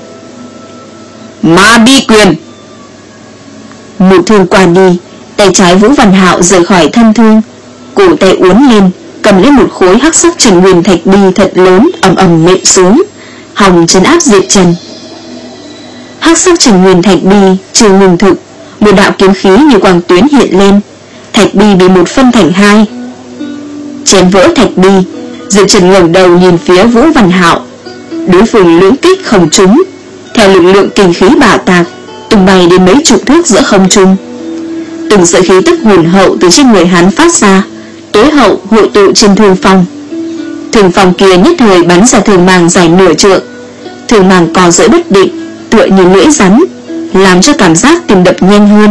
Ma Bi Quyền. Một thương qua đi, tay trái Vũ Văn Hạo rời khỏi thân thương, cổ tay uốn lên, cầm lấy một khối hắc sắc trần nguyên thạch bi thật lớn ầm ầm nện xuống, hòng trấn áp Diệp Trần. Hắc sắc trần nguyên thạch bi chưa ngừng thực, một đạo kiếm khí như quang tuyến hiện lên, thạch bi bị một phân thành hai. Chém vỡ thạch bi, Diệp Trần ngẩng đầu nhìn phía Vũ Văn Hạo. Đối phương lưỡng kích không trúng, theo lực lượng kinh khí bạo tạc, tung bay đến mấy chục thước giữa không trung. Từng sợi khí tức hồn hậu từ trên người hắn phát ra, tối hậu hội tụ trên thương phong. Thương phong kia nhất thời bắn ra thương màng dài nửa trượng, thương màng co duỗi bất định, tựa như lưỡi rắn, làm cho cảm giác tim đập nhanh hơn.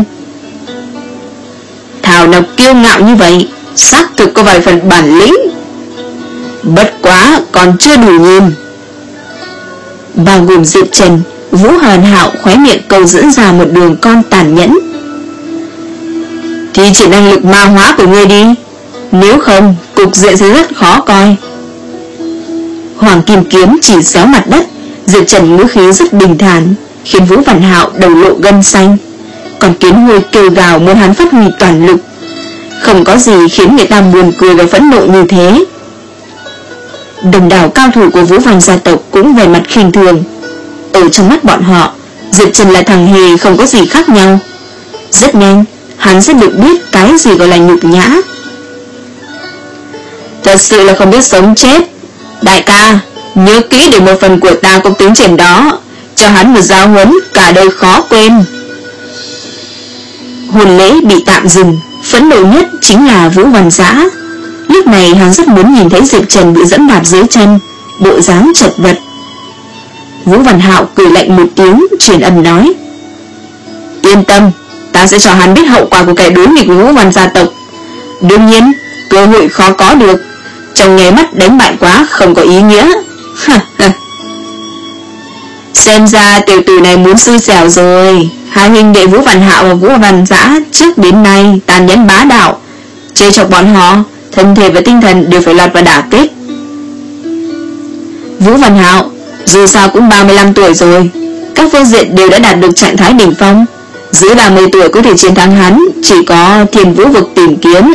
Thảo nào kiêu ngạo như vậy, xác thực có vài phần bản lĩnh, bất quá còn chưa đủ nhìn. Bao gồm Diệp Trần, Vũ Hàn Hạo khóe miệng câu dẫn ra một đường con tàn nhẫn. Thì chỉ năng lực ma hóa của ngươi đi, nếu không cục diện sẽ rất khó coi. Hoàng Kim Kiếm chỉ xéo mặt đất, Diệp Trần ngữ khí rất bình thản, khiến Vũ Văn Hạo đầu lộ gân xanh. Còn Kiến Huy kêu gào muốn hắn phát huy toàn lực. Không có gì khiến người ta buồn cười và phẫn nộ như thế. Đồng đảo cao thủ của Vũ Văn gia tộc cũng về mặt khinh thường. Ở trong mắt bọn họ, Diệp Trần là thằng hề không có gì khác nhau. Rất nhanh, hắn sẽ được biết cái gì gọi là nhục nhã. Thật sự là không biết sống chết. Đại ca, nhớ kỹ để một phần của ta cũng tính trên đó, cho hắn một giáo huấn cả đời khó quên. Hôn lễ bị tạm dừng, phẫn nộ nhất chính là Vũ Văn Giã. Lúc này hắn rất muốn nhìn thấy Diệp Trần bị dẫm đạp dưới chân, bộ dáng chật vật. Vũ Văn Hạo cười lạnh một tiếng, truyền âm nói: Yên tâm, ta sẽ cho hắn biết hậu quả của kẻ đối nghịch với Vũ Văn gia tộc. Đương nhiên, cơ hội khó có được, trong nháy mắt đánh bại quá không có ý nghĩa. Xem ra tiểu tử này muốn xui xẻo rồi. Hai huynh đệ Vũ Văn Hạo và Vũ Văn Giã trước đến nay tàn nhẫn bá đạo, chơi chọc bọn họ, thân thể và tinh thần đều phải lọt vào đả kích. Vũ Văn Hạo dù sao cũng ba mươi lăm tuổi rồi, các phương diện đều đã đạt được trạng thái đỉnh phong. Dưới ba mươi tuổi có thể chiến thắng hắn chỉ có Thiên Vũ vực tìm kiếm.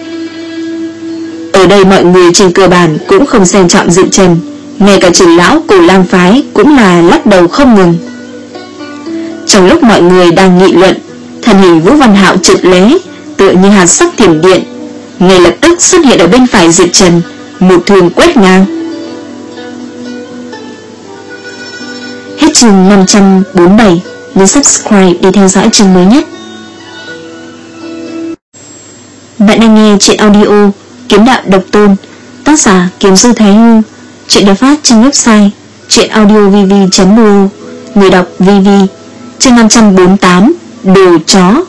Ở đây mọi người trên cơ bản cũng không xem trọng Diệp Trần, ngay cả trưởng lão Cổ Lam phái cũng là lắc đầu không ngừng. Trong lúc mọi người đang nghị luận, thân hình Vũ Văn Hạo chợt lóe, tựa như hạt sắc thiểm điện, ngay lập tức xuất hiện ở bên phải Diệp Trần, một thương quét ngang. Hết chương năm trăm bốn mươi bảy. Nhớ subscribe để theo dõi chương mới nhất. Bạn đang nghe truyện audio Kiếm Đạo Độc Tôn, tác giả Kiếm Sư Thái Hư. Truyện được phát trên website truyệnaudiovv chấm blog. Người đọc vê vê. Chương năm trăm bốn mươi tám. Đồ chó.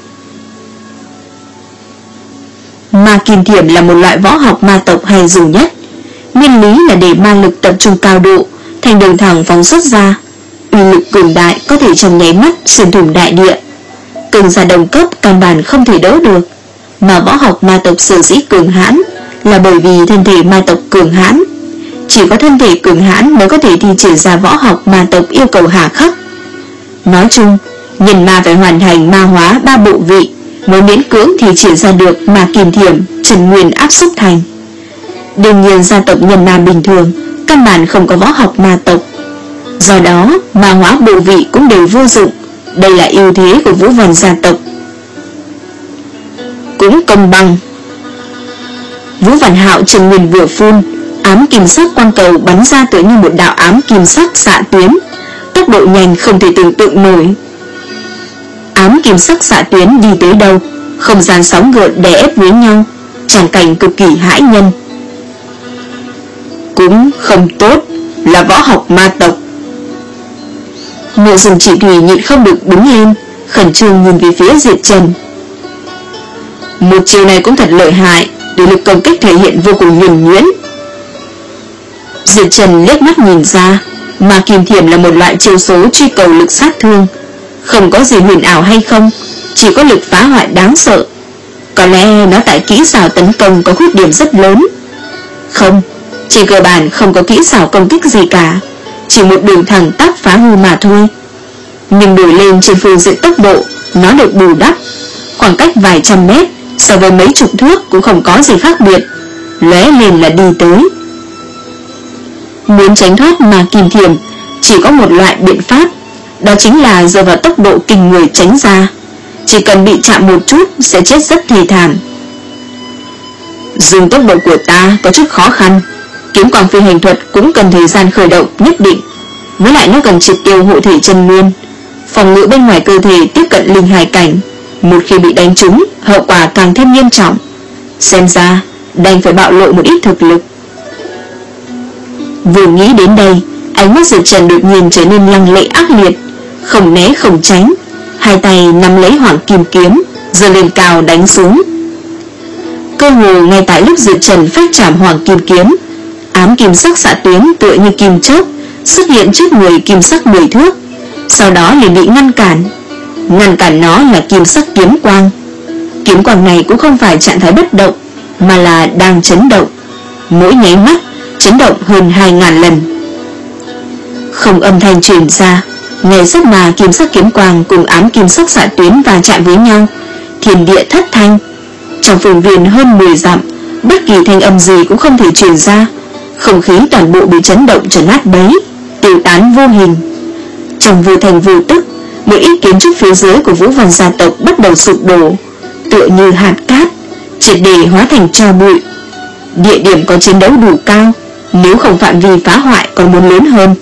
Ma kim thiểm là một loại võ học ma tộc hay dù nhất. Nguyên lý là để ma lực tập trung cao độ, thành đường thẳng phóng xuất ra. Uy lực cường đại có thể trong nháy mắt xuyên thủng đại địa. Cường giả đồng cấp căn bản không thể đỡ được. Mà võ học ma tộc sở dĩ cường hãn là bởi vì thân thể ma tộc cường hãn. Chỉ có thân thể cường hãn mới có thể thi triển ra võ học ma tộc yêu cầu hà khắc. Nói chung, nhân ma phải hoàn thành ma hóa ba bộ vị mới miễn cưỡng thi triển ra được ma kim thiểm trần nguyên áp xúc thành. Đương nhiên gia tộc nhân ma bình thường căn bản không có võ học ma tộc, do đó ma hóa bộ vị cũng đều vô dụng. Đây là ưu thế của Vũ Văn gia tộc. Cũng công bằng. Vũ Văn Hạo trần nguyên vừa phun, ám kim sắc quang cầu bắn ra tựa như một đạo ám kim sắc xạ tuyến, tốc độ nhanh không thể tưởng tượng nổi. Ám kim sắc xạ tuyến đi tới đâu, không gian sóng gợn đè ép với nhau, tràng cảnh cực kỳ hãi nhân. Cũng không tốt, là võ học ma tộc. Mộ Dung Chỉ Thủy nhịn không được đứng lên, khẩn trương nhìn về phía Diệp Trần. Một chiều này cũng thật lợi hại, để lực công kích thể hiện vô cùng nhuần nhuyễn. Diệp Trần liếc mắt nhìn ra, mà kim thiểm là một loại chiêu số truy cầu lực sát thương, không có gì huyền ảo hay không, chỉ có lực phá hoại đáng sợ. Có lẽ nó tại kỹ xảo tấn công có khuyết điểm rất lớn. Không, trên cơ bản không có kỹ xảo công kích gì cả, chỉ một đường thẳng tắp phá hư mà thôi. Nhưng đổi lên trên phương diện tốc độ, nó được bù đắp. Khoảng cách vài trăm mét so với mấy chục thước cũng không có gì khác biệt, lóe lên là đi tới. Muốn tránh thoát mà kim thiểm chỉ có một loại biện pháp, đó chính là dựa vào tốc độ kinh người tránh ra. Chỉ cần bị chạm một chút sẽ chết rất thê thảm. Dùng tốc độ của ta có chút khó khăn, kiếm quang phi hành thuật cũng cần thời gian khởi động nhất định, với lại nó cần triệt tiêu hộ thể chân nguyên, phòng ngự bên ngoài cơ thể tiếp cận linh hài cảnh. Một khi bị đánh trúng, hậu quả càng thêm nghiêm trọng. Xem ra đành phải bạo lộ một ít thực lực. Vừa nghĩ đến đây, ánh mắt Diệp Trần đột nhiên trở nên lăng lệ ác liệt, không né không tránh, hai tay nắm lấy hoàng kim kiếm, giơ lên cao đánh xuống. Cơ hồ ngay tại lúc Diệp Trần phát chạm hoàng kim kiếm, ám kim sắc xạ tuyến tựa như kim chớp xuất hiện trước người kim sắc mười thước, sau đó liền bị ngăn cản. Ngăn cản nó là kim sắc kiếm quang. Kiếm quang này cũng không phải trạng thái bất động, mà là đang chấn động, mỗi nháy mắt chấn động hơn hai ngàn lần. Không âm thanh truyền ra. Ngày sắc mà kim sắc kiếm quang cùng ám kim sắc xạ tuyến va chạm với nhau, thiên địa thất thanh. Trong phương viên hơn mười dặm, bất kỳ thanh âm gì cũng không thể truyền ra. Không khí toàn bộ bị chấn động trở nát bấy, tiêu tán vô hình. Trong vô thành vô tức, một ít kiến trúc phía dưới của Vũ Văn gia tộc bắt đầu sụp đổ, tựa như hạt cát, triệt để hóa thành tro bụi. Địa điểm có chiến đấu đủ cao, nếu không phạm vi phá hoại còn muốn lớn hơn.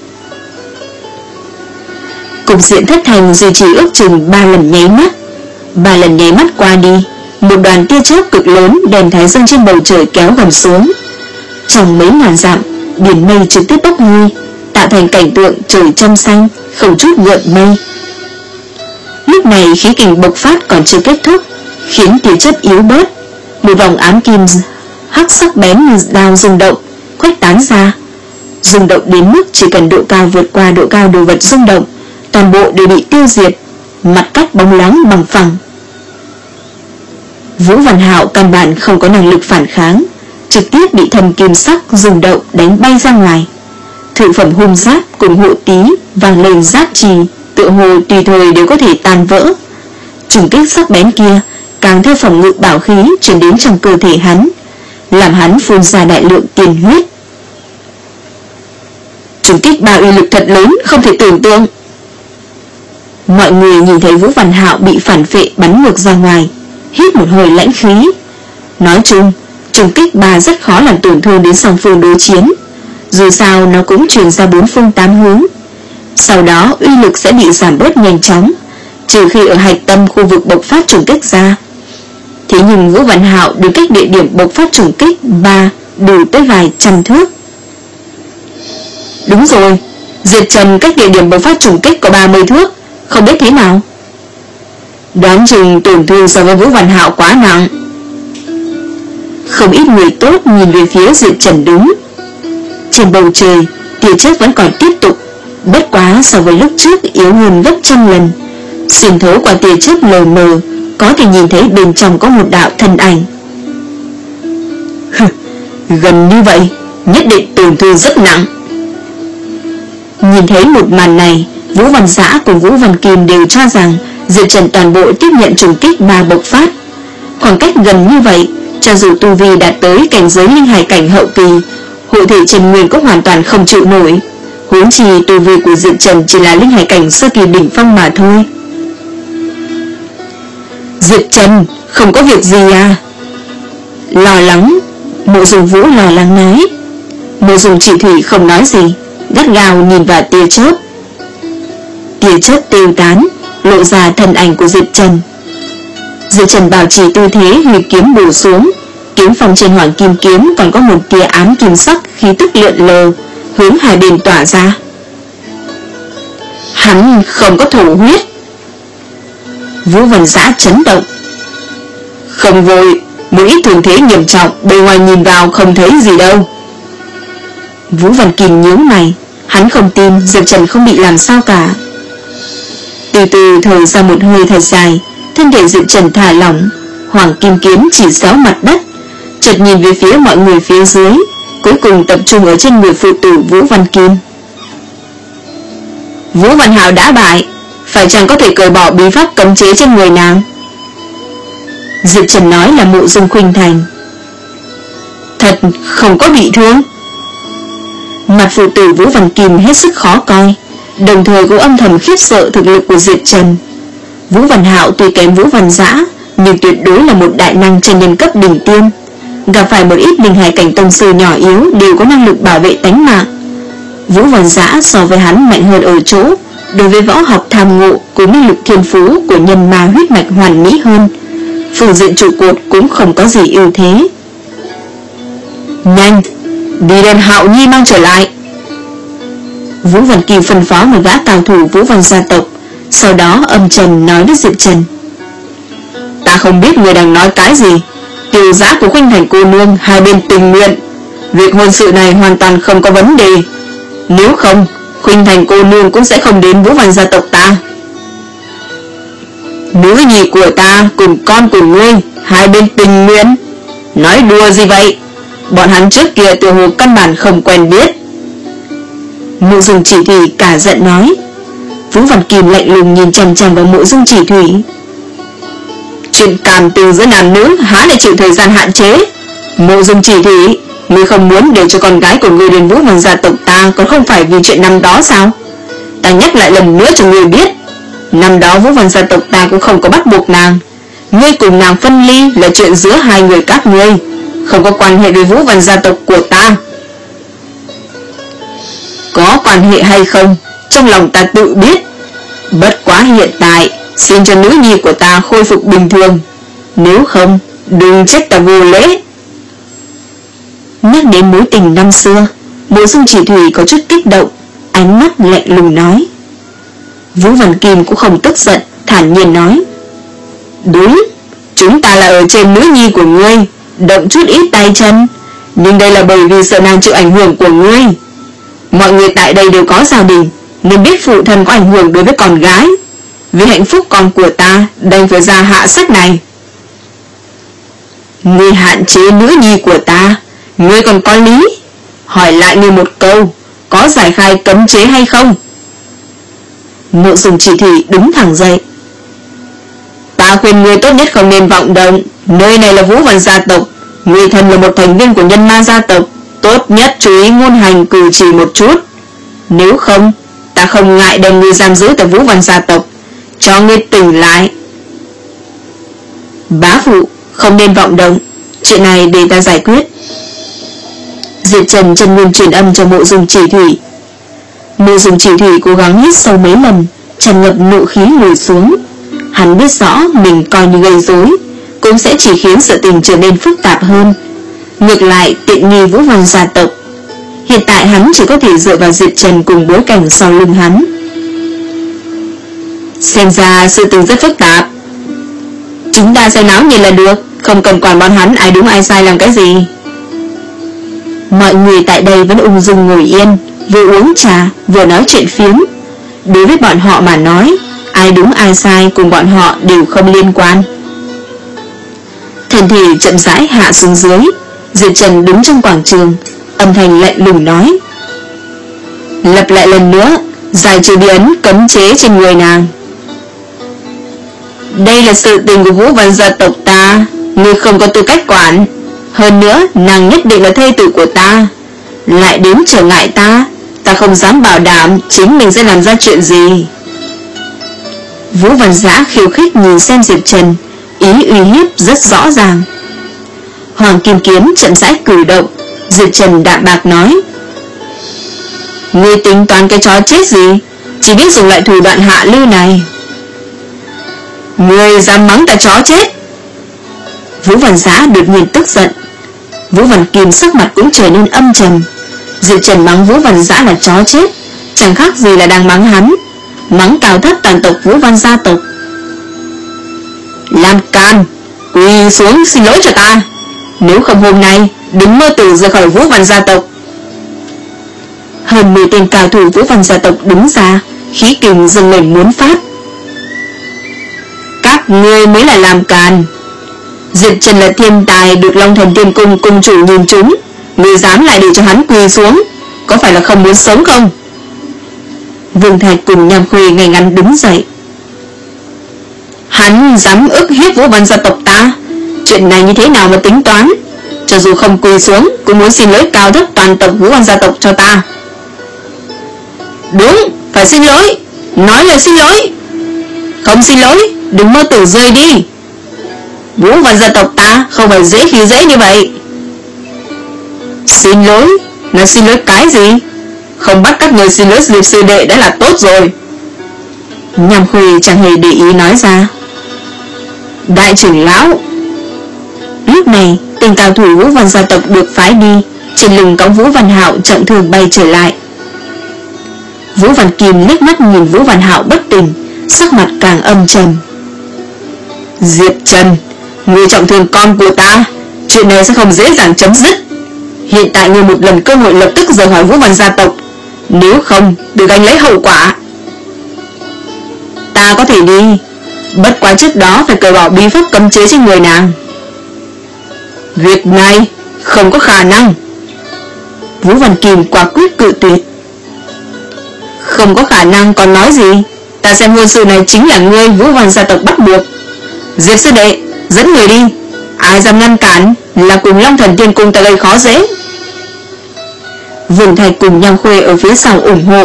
Cục diện thất thành duy trì ước chừng ba lần nháy mắt. Ba lần nháy mắt qua đi, một đoàn tia chớp cực lớn đèn thái dương trên bầu trời kéo gầm xuống. Trong mấy ngàn dặm, biển mây trực tiếp bốc hơi, tạo thành cảnh tượng trời trong xanh, không chút gợn mây. Lúc này khí kình bộc phát còn chưa kết thúc, khiến tia chớp yếu bớt. Một vòng ám kim hắc sắc bén như dao rung động, khuếch tán ra. Rung động đến mức chỉ cần độ cao vượt qua độ cao đồ vật rung động, toàn bộ đều bị tiêu diệt, mặt cắt bóng loáng bằng phẳng. Vũ Văn Hạo căn bản không có năng lực phản kháng, trực tiếp bị thần kim sắc rung động đánh bay ra ngoài. Thượng phẩm hung giáp cùng hộ tí vang lên giáp trì, tựa hồ tùy thời đều có thể tan vỡ. Trùng kích sắc bén kia càng theo phòng ngự bảo khí truyền đến trong cơ thể hắn, làm hắn phun ra đại lượng tiền huyết. Trùng kích bao uy lực thật lớn, không thể tưởng tượng. Mọi người nhìn thấy Vũ Văn Hạo bị phản phệ bắn ngược ra ngoài, hít một hơi lãnh khí. Nói chung, trùng kích ba rất khó làm tổn thương đến song phương đối chiến, dù sao nó cũng truyền ra bốn phương tám hướng. Sau đó uy lực sẽ bị giảm bớt nhanh chóng, trừ khi ở hạch tâm khu vực bộc phát trùng kích ra. Thế nhưng Vũ Văn Hạo đến cách địa điểm bộc phát trùng kích ba đủ tới vài trăm thước. Đúng rồi, Diệt Trần cách địa điểm bộc phát trùng kích có ba mươi thước, không biết thế nào. Đoán chừng tổn thương so với Vũ Văn Hạo quá nặng. Không ít người tốt nhìn về phía Diệt Trần đứng. Trên bầu trời, tia chớp vẫn còn tiếp tục, bất quá so với lúc trước yếu hơn gấp trăm lần. Xuyên thấu qua tia chớp lờ mờ, có thể nhìn thấy bên trong có một đạo thân ảnh. Gần như vậy, nhất định tổn thương rất nặng. Nhìn thấy một màn này, Vũ Văn Giã cùng Vũ Văn Kim đều cho rằng Diệp Trần toàn bộ tiếp nhận trùng kích ba bộc phát. Khoảng cách gần như vậy, cho dù tu vi đạt tới cảnh giới linh hải cảnh hậu kỳ, hộ thể Trần Nguyên cũng hoàn toàn không chịu nổi. Huống chi tu vi của Diệp Trần chỉ là linh hải cảnh sơ kỳ đỉnh phong mà thôi. Diệp Trần không có việc gì à? Lo lắng, Mộ Dung Vũ lo lắng nói. Mộ Dung Chỉ Thủy không nói gì, gắt gao nhìn vào tia chớp. Tia chớp tiêu tán, lộ ra thân ảnh của Diệp Trần. Diệp Trần bảo trì tư thế huy kiếm bổ xuống, kiếm phong trên hoàng kim kiếm còn có một tia ám kim sắc khí tức lượn lờ, hướng hai bên tỏa ra. Hắn không có thổ huyết. Vũ Văn Giã chấn động. Không vội, một ít thương thế nghiêm trọng, bề ngoài nhìn vào không thấy gì đâu. Vũ Văn Kim nhướng mày, hắn không tin Diệp Trần không bị làm sao cả. Từ từ thở ra một hơi thật dài, thân thể Diệp Trần thả lỏng, hoàng kim kiếm chỉ xéo mặt đất, chợt nhìn về phía mọi người phía dưới, cuối cùng tập trung ở trên người phụ tử Vũ Văn Kim. Vũ Văn Hạo đã bại, phải chăng có thể cởi bỏ bí pháp cấm chế trên người nàng? Diệp Trần nói là Mộ Dung Khuynh Thành. Thật không có bị thương. Mặt phụ tử Vũ Văn Kim hết sức khó coi, đồng thời cũng âm thầm khiếp sợ thực lực của Diệp Trần. Vũ Văn Hạo tuy kém Vũ Văn Giã, nhưng tuyệt đối là một đại năng chân nhân cấp đỉnh tiêm. Gặp phải một ít linh hải cảnh tông sư nhỏ yếu đều có năng lực bảo vệ tánh mạng. Vũ Văn Giã so với hắn mạnh hơn ở chỗ, đối với võ học tham ngộ cùng năng lực thiên phú của nhân ma huyết mạch hoàn mỹ hơn. Phương diện trụ cột cũng không có gì ưu thế. Nhanh, đi đem Hạo Nhi mang trở lại. Vũ Văn Kỳ phân phó một gã cao thủ Vũ Văn gia tộc, sau đó âm trầm nói với Diệp Trần. Ta không biết người đang nói cái gì. Tiểu Giã của Khuynh Thành cô nương hai bên tình nguyện, việc hôn sự này hoàn toàn không có vấn đề. Nếu không, Khuynh Thành cô nương cũng sẽ không đến Vũ Văn gia tộc ta. Nữ nhi của ta cùng con của ngươi hai bên tình nguyện? Nói đùa gì vậy? Bọn hắn trước kia tựa hồ căn bản không quen biết. Mộ Dung Chỉ Thủy cả giận nói. Vũ Văn Kim lạnh lùng nhìn chằm chằm vào Mộ Dung Chỉ Thủy. Chuyện cảm tình giữa nam nữ há lại chịu thời gian hạn chế. Mộ Dung Chỉ Thủy, ngươi không muốn để cho con gái của ngươi đến Vũ Văn gia tộc ta, còn không phải vì chuyện năm đó sao? Ta nhắc lại lần nữa cho ngươi biết, năm đó Vũ Văn gia tộc ta cũng không có bắt buộc nàng. Ngươi cùng nàng phân ly là chuyện giữa hai người các ngươi, không có quan hệ với Vũ Văn gia tộc của ta. Có quan hệ hay không, trong lòng ta tự biết. Bất quá hiện tại xin cho nữ nhi của ta khôi phục bình thường, nếu không đừng trách ta vô lễ. Nhắc đến mối tình năm xưa, Mộ Dung Chỉ Thủy có chút kích động, ánh mắt lạnh lùng nói. Vũ Văn Kim cũng không tức giận, thản nhiên nói. Đúng, chúng ta là ở trên nữ nhi của ngươi, động chút ít tay chân, nhưng đây là bởi vì sợ nàng chịu ảnh hưởng của ngươi. Mọi người tại đây đều có gia đình, nên biết phụ thân có ảnh hưởng đối với con gái. Vì hạnh phúc con của ta đành phải ra hạ sách này. Ngươi hạn chế nữ nhi của ta, ngươi còn có lý. Hỏi lại ngươi một câu, có giải khai cấm chế hay không? Mộ Dung Chỉ Thủy đứng thẳng dậy. Ta khuyên ngươi tốt nhất không nên vọng động. Nơi này là Vũ Văn gia tộc, ngươi thân là một thành viên của Nhân Ma gia tộc, tốt nhất chú ý ngôn hành cử chỉ một chút. Nếu không, ta không ngại đem ngươi giam giữ tại Vũ Văn gia tộc, cho ngươi tỉnh lại. Bá phụ, không nên vọng động, chuyện này để ta giải quyết. Diệp Trần chân nguyên truyền âm cho Mộ Dung Chỉ Thủy. Mộ Dung Chỉ Thủy cố gắng hít sâu mấy lần, tràn ngập nộ khí ngồi xuống. Hắn biết rõ mình coi như gây rối cũng sẽ chỉ khiến sự tình trở nên phức tạp hơn, ngược lại tiện nghi Vũ Văn gia tộc. Hiện tại hắn chỉ có thể dựa vào Diệp Trần cùng bối cảnh sau lưng hắn. Xem ra sự tình rất phức tạp. Chúng ta xem náo nhiệt là được, không cần quản bọn hắn ai đúng ai sai làm cái gì. Mọi người tại đây vẫn ung dung ngồi yên, vừa uống trà vừa nói chuyện phiếm. Đối với bọn họ mà nói, ai đúng ai sai cùng bọn họ đều không liên quan. Thân thể chậm rãi hạ xuống dưới. Diệp Trần đứng trong quảng trường, âm thanh lạnh lùng nói. Lặp lại lần nữa, giải trừ bí ấn cấm chế trên người nàng. Đây là sự tình của Vũ Văn gia tộc ta, ngươi không có tư cách quản. Hơn nữa, nàng nhất định là thê tử của ta, lại đến trở ngại ta, ta không dám bảo đảm chính mình sẽ làm ra chuyện gì. Vũ Văn Giã khiêu khích nhìn xem Diệp Trần, ý uy hiếp rất rõ ràng. Hoàng Kim Kiếm chậm rãi cử động. Diệp Trần đạm bạc nói. Ngươi tính toán cái chó chết gì, chỉ biết dùng loại thủ đoạn hạ lưu này. Ngươi dám mắng ta chó chết? Vũ Văn Giã đột nhiên tức giận. Vũ Văn Kim sắc mặt cũng trở nên âm trầm. Diệp Trần mắng Vũ Văn Giã là chó chết, chẳng khác gì là đang mắng hắn, mắng cao thấp toàn tộc Vũ Văn gia tộc. Làm can, quỳ xuống xin lỗi cho ta, nếu không hôm nay đừng mơ tưởng rời khỏi Vũ Văn gia tộc. Hơn mười tên cao thủ Vũ Văn gia tộc đứng ra, khí kình dâng lên muốn phát. Các ngươi mới là làm càn. Diệp Trần là thiên tài được Long Thần Tiên Cung cung chủ nhìn trúng, ngươi dám lại để cho hắn quỳ xuống, có phải là không muốn sống không? Vương Thạch cùng Nham Khuê ngay ngắn đứng dậy. Hắn dám ức hiếp Vũ Văn gia tộc ta, chuyện này như thế nào mà tính toán? Cho dù không quỳ xuống cũng muốn xin lỗi cao thấp toàn tộc Vũ Văn gia tộc cho ta. Đúng, phải xin lỗi, nói lời xin lỗi. Không xin lỗi, đừng mơ tưởng rơi đi. Vũ Văn gia tộc ta không phải dễ khi dễ như vậy. Xin lỗi? Là xin lỗi cái gì? Không bắt các người xin lỗi Diệp sư đệ đã là tốt rồi. Nham Khuê chẳng hề để ý nói ra. Đại trưởng lão. Lúc này tên cao thủ Vũ Văn gia tộc được phái đi, trên lưng cõng Vũ Văn Hạo trọng thương bay trở lại. Vũ Văn Kim liếc mắt nhìn Vũ Văn Hạo bất tỉnh, sắc mặt càng âm trầm. Diệp Trần, ngươi trọng thương con của ta, chuyện này sẽ không dễ dàng chấm dứt. Hiện tại ngươi một lần cơ hội lập tức rời khỏi Vũ Văn gia tộc, nếu không được gánh lấy hậu quả. Ta có thể đi, bất quá trước đó phải cởi bỏ bí pháp cấm chế trên người nàng. Việc này không có khả năng. Vũ Văn Kim quả quyết cự tuyệt. Không có khả năng còn nói gì. Ta xem hôn sự này chính là ngươi Vũ Văn gia tộc bắt buộc. Diệp sư đệ, dẫn người đi. Ai dám ngăn cản là cùng Long Thần Tiên Cung ta gây khó dễ. Vương Thạch cùng Nham Khuê ở phía sau ủng hộ.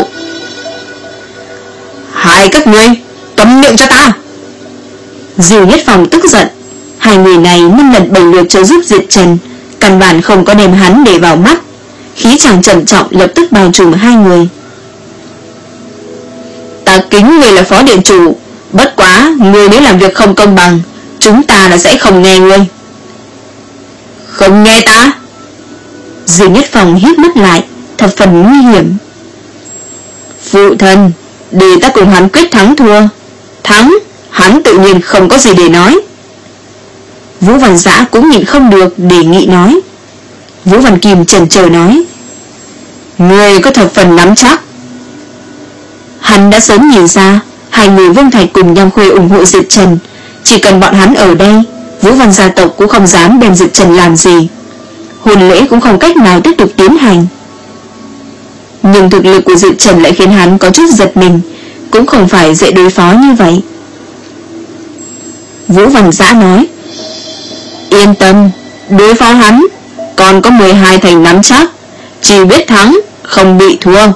Hai các ngươi câm miệng cho ta. Diêu Nhất Phong tức giận. Hai người này năm lần bảy lượt trợ giúp Diệp Trần, căn bản không có đem hắn để vào mắt. Khí chàng trầm trọng lập tức bao trùm hai người. Ta kính ngươi là phó điện chủ, bất quá ngươi nếu làm việc không công bằng, chúng ta là sẽ không nghe ngươi. Không nghe ta? Diêu Nhất Phong hít mắt lại, thập phần nguy hiểm. Phụ thân, để ta cùng hắn quyết thắng thua. Thắng, hắn tự nhiên không có gì để nói. Vũ Văn Giã cũng nhịn không được đề nghị nói. Vũ Văn Kim chần chờ nói, ngươi có thập phần nắm chắc. Hắn đã sớm nhìn ra hai người Vương Thạch cùng Nham Khuê ủng hộ Diệp Trần. Chỉ cần bọn hắn ở đây, Vũ Văn gia tộc cũng không dám đem Diệp Trần làm gì. Hôn lễ cũng không cách nào tiếp tục tiến hành. Nhưng thực lực của Diệp Trần lại khiến hắn có chút giật mình, cũng không phải dễ đối phó như vậy. Vũ Văn Giã nói, yên tâm, đối phó hắn còn có mười hai thành nắm chắc, chỉ biết thắng, không bị thua.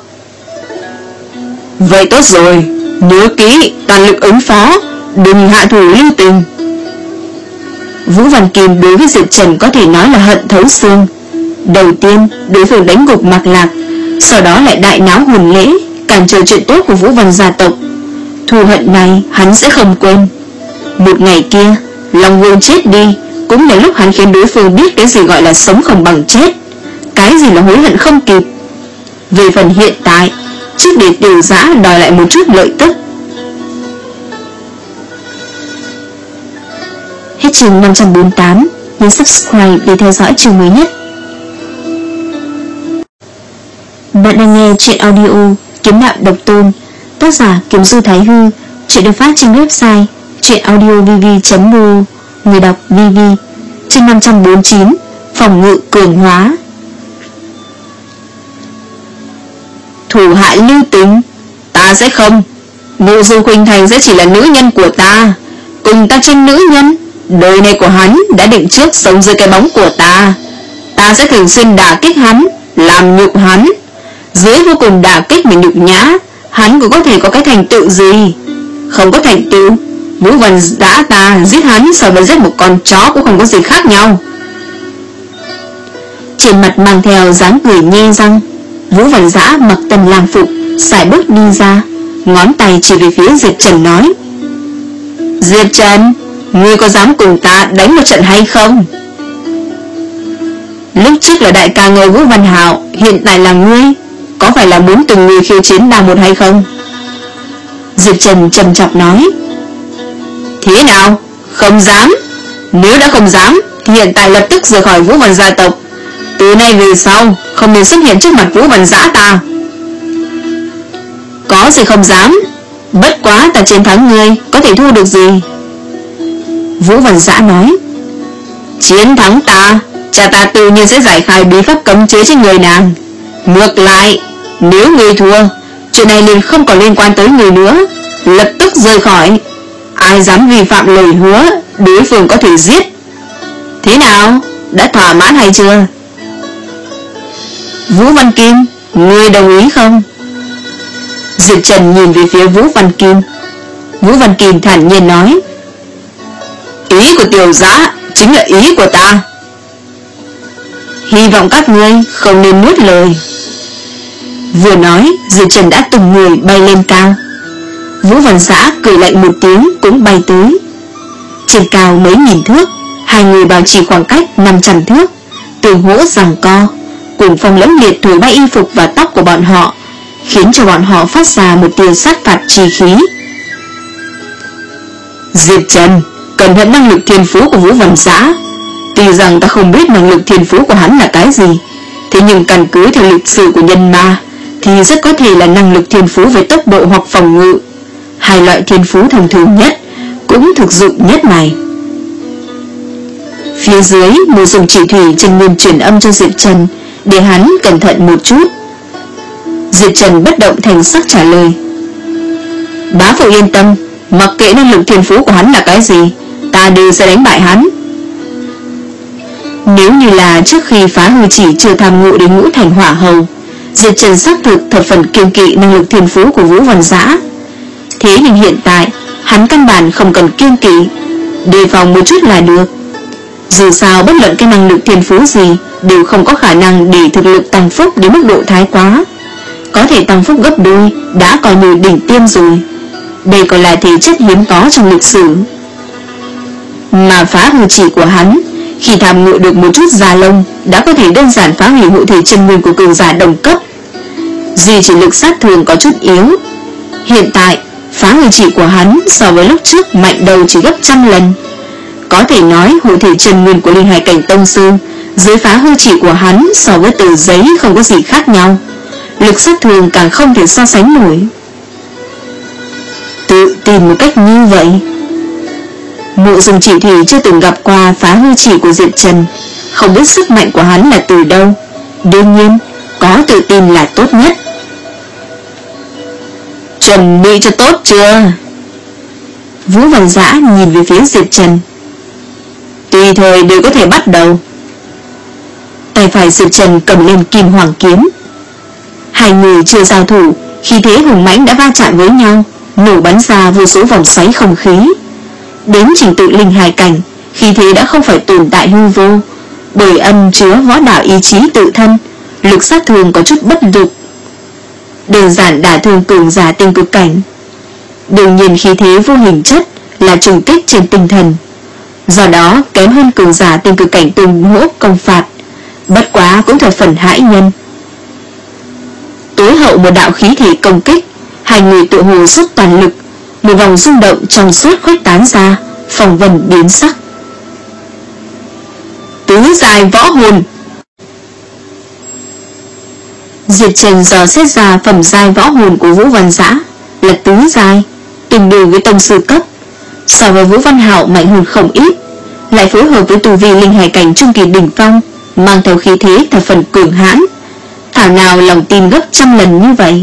Vậy tốt rồi, nhớ kỹ toàn lực ứng phó, đừng hạ thủ lưu tình. Vũ Văn Kim đối với Diệp Trần có thể nói là hận thấu xương. Đầu tiên đối phương đánh gục Mạc Lạc, sau đó lại đại náo hồn lễ, cản trở chuyện tốt của Vũ Văn gia tộc. Thù hận này hắn sẽ không quên. Một ngày kia Long Vương chết đi cũng là lúc hắn khiến đối phương biết cái gì gọi là sống không bằng chết, cái gì là hối hận không kịp. Về phần hiện tại, trước để Tiểu Giã đòi lại một chút lợi tức. Hết chương năm trăm bốn mươi tám. Nhấn subscribe để theo dõi chương mới nhất. Bạn đang nghe truyện audio Kiếm Đạo Độc Tôn, tác giả Kiếm Du Thái Hư. Truyện được phát trên website truyệnaudiovv chấm ru. Người đọc vê vê. Chương năm trăm bốn mươi chín. Phòng ngự cường hóa. Thủ hạ lưu tình, ta sẽ không. Ngô Du Khuynh Thành sẽ chỉ là nữ nhân của ta, cùng ta tranh nữ nhân. Đời này của hắn đã định trước sống dưới cái bóng của ta. Ta sẽ thường xuyên đả kích hắn, làm nhục hắn. Dưới vô cùng đả kích và nhục nhã, hắn cũng có thể có cái thành tựu gì? Không có thành tựu, Vũ Văn Giã ta giết hắn so với giết một con chó cũng không có gì khác nhau. Trên mặt mang theo dáng cười nhe răng, Vũ Văn Giã mặc tần lang phục, sải bước đi ra, ngón tay chỉ về phía Diệp Trần nói, Diệp Trần, ngươi có dám cùng ta đánh một trận hay không? Lúc trước là đại ca ngươi Vũ Văn Hạo, hiện tại là ngươi, có phải là muốn từng người khiêu chiến đa một hay không? Diệp Trần trầm trọng nói, thế nào? Không dám? Nếu đã không dám thì hiện tại lập tức rời khỏi Vũ Văn gia tộc. Từ nay về sau không nên xuất hiện trước mặt Vũ Văn Giã ta. Có gì không dám, bất quá ta chiến thắng ngươi, có thể thu được gì? Vũ Văn Giã nói, chiến thắng ta, cha ta tự nhiên sẽ giải khai bí pháp cấm chế trên người nàng. Ngược lại, nếu ngươi thua, chuyện này liền không còn liên quan tới người nữa, lập tức rời khỏi. Ai dám vi phạm lời hứa, đối phương có thể giết. Thế nào, đã thỏa mãn hay chưa? Vũ Văn Kim, ngươi đồng ý không? Diệp Trần nhìn về phía Vũ Văn Kim. Vũ Văn Kim thản nhiên nói, ý của Tiểu Giã chính là ý của ta. Hy vọng các ngươi không nên nuốt lời. Vừa nói, Diệp Trần đã tung người bay lên cao. Vũ Văn Giã cười lạnh một tiếng cũng bay tới. Trên cao mấy nghìn thước, hai người bảo trì khoảng cách năm trăm thước, tương hỗ giằng co, cùng phong lẫm liệt thổi bay y phục và tóc của bọn họ, khiến cho bọn họ phát ra một tia sát phạt chi khí. Diệp Trần, cẩn thận năng lực thiên phú của Vũ Văn Giã. Tuy rằng ta không biết năng lực thiên phú của hắn là cái gì, thế nhưng căn cứ theo lịch sử của nhân ma thì rất có thể là năng lực thiên phú về tốc độ hoặc phòng ngự, hai loại thiên phú thông thường nhất, cũng thực dụng nhất này. Phía dưới một dùng chỉ thủy chân nguyên truyền âm cho Diệp Trần, để hắn cẩn thận một chút. Diệp Trần bất động thành sắc trả lời. Bá phụ yên tâm, mặc kệ năng lực thiên phú của hắn là cái gì, ta đều sẽ đánh bại hắn. Nếu như là trước khi Phá Hư Chỉ chưa tham ngộ đến ngũ thành hỏa hầu, Diệp Trần xác thực thập phần kiêng kỵ năng lực thiên phú của Vũ Văn Giã. Thế nhưng hiện tại hắn căn bản không cần kiêng kỵ, đề phòng một chút là được. Dù sao bất luận cái năng lực thiên phú gì đều không có khả năng để thực lực tăng phúc đến mức độ thái quá. Có thể tăng phúc gấp đôi đã coi như đỉnh tiêm rồi. Đây còn là thể chất hiếm có trong lịch sử. Mà Phá Hư Chỉ của hắn khi tham ngộ được một chút da lông đã có thể đơn giản phá hủy hộ thể chân nguyên của cường giả đồng cấp. Duy chỉ lực sát thương có chút yếu. Hiện tại Phá Hư Chỉ của hắn so với lúc trước mạnh đầu chỉ gấp trăm lần. Có thể nói hộ thể chân nguyên của Linh Hải cảnh tông sư dưới Phá Hư Chỉ của hắn so với tờ giấy không có gì khác nhau. Lực sát thương càng không thể so sánh nổi. Tự tin một cách như vậy. Mộ Dung Chỉ Thủy chưa từng gặp qua Phá Hư Chỉ của Diệp Trần, không biết sức mạnh của hắn là từ đâu. Đương nhiên có tự tin là tốt nhất. Chuẩn bị cho tốt chưa? Vũ Văn Giã nhìn về phía Diệp Trần. Tùy thời đều có thể bắt đầu. Tay phải Diệp Trần cầm lên kim hoàng kiếm. Hai người chưa giao thủ, khí thế hùng mãnh đã va chạm với nhau, nổ bắn ra vô số vòng xoáy không khí. Đến trình tự linh hài cảnh, khí thế đã không phải tồn tại hư vô, bởi ẩn chứa võ đạo ý chí tự thân, lực sát thương có chút bất lực, đơn giản đả thương cường giả tinh cực cảnh. Đương nhiên khí thế vô hình chất là trùng kích trên tinh thần, do đó kém hơn cường giả tinh cực cảnh tung hỗ công phạt, bất quá cũng thật phần hãi nhân. Tối hậu một đạo khí thể công kích, hai người tụ hồ xuất toàn lực, một vòng rung động trong suốt khuếch tán ra, phong vân biến sắc. Tứ giai võ hồn. Diệp Trần dò xét ra phẩm giai võ hồn của Vũ Văn Giã là tứ giai, tương đương với tông sư cấp, so với Vũ Văn Hạo mạnh hơn không ít, lại phối hợp với tu vi linh hải cảnh trung kỳ đỉnh phong, mang theo khí thế thập phần cường hãn. Thảo nào lòng tin gấp trăm lần như vậy.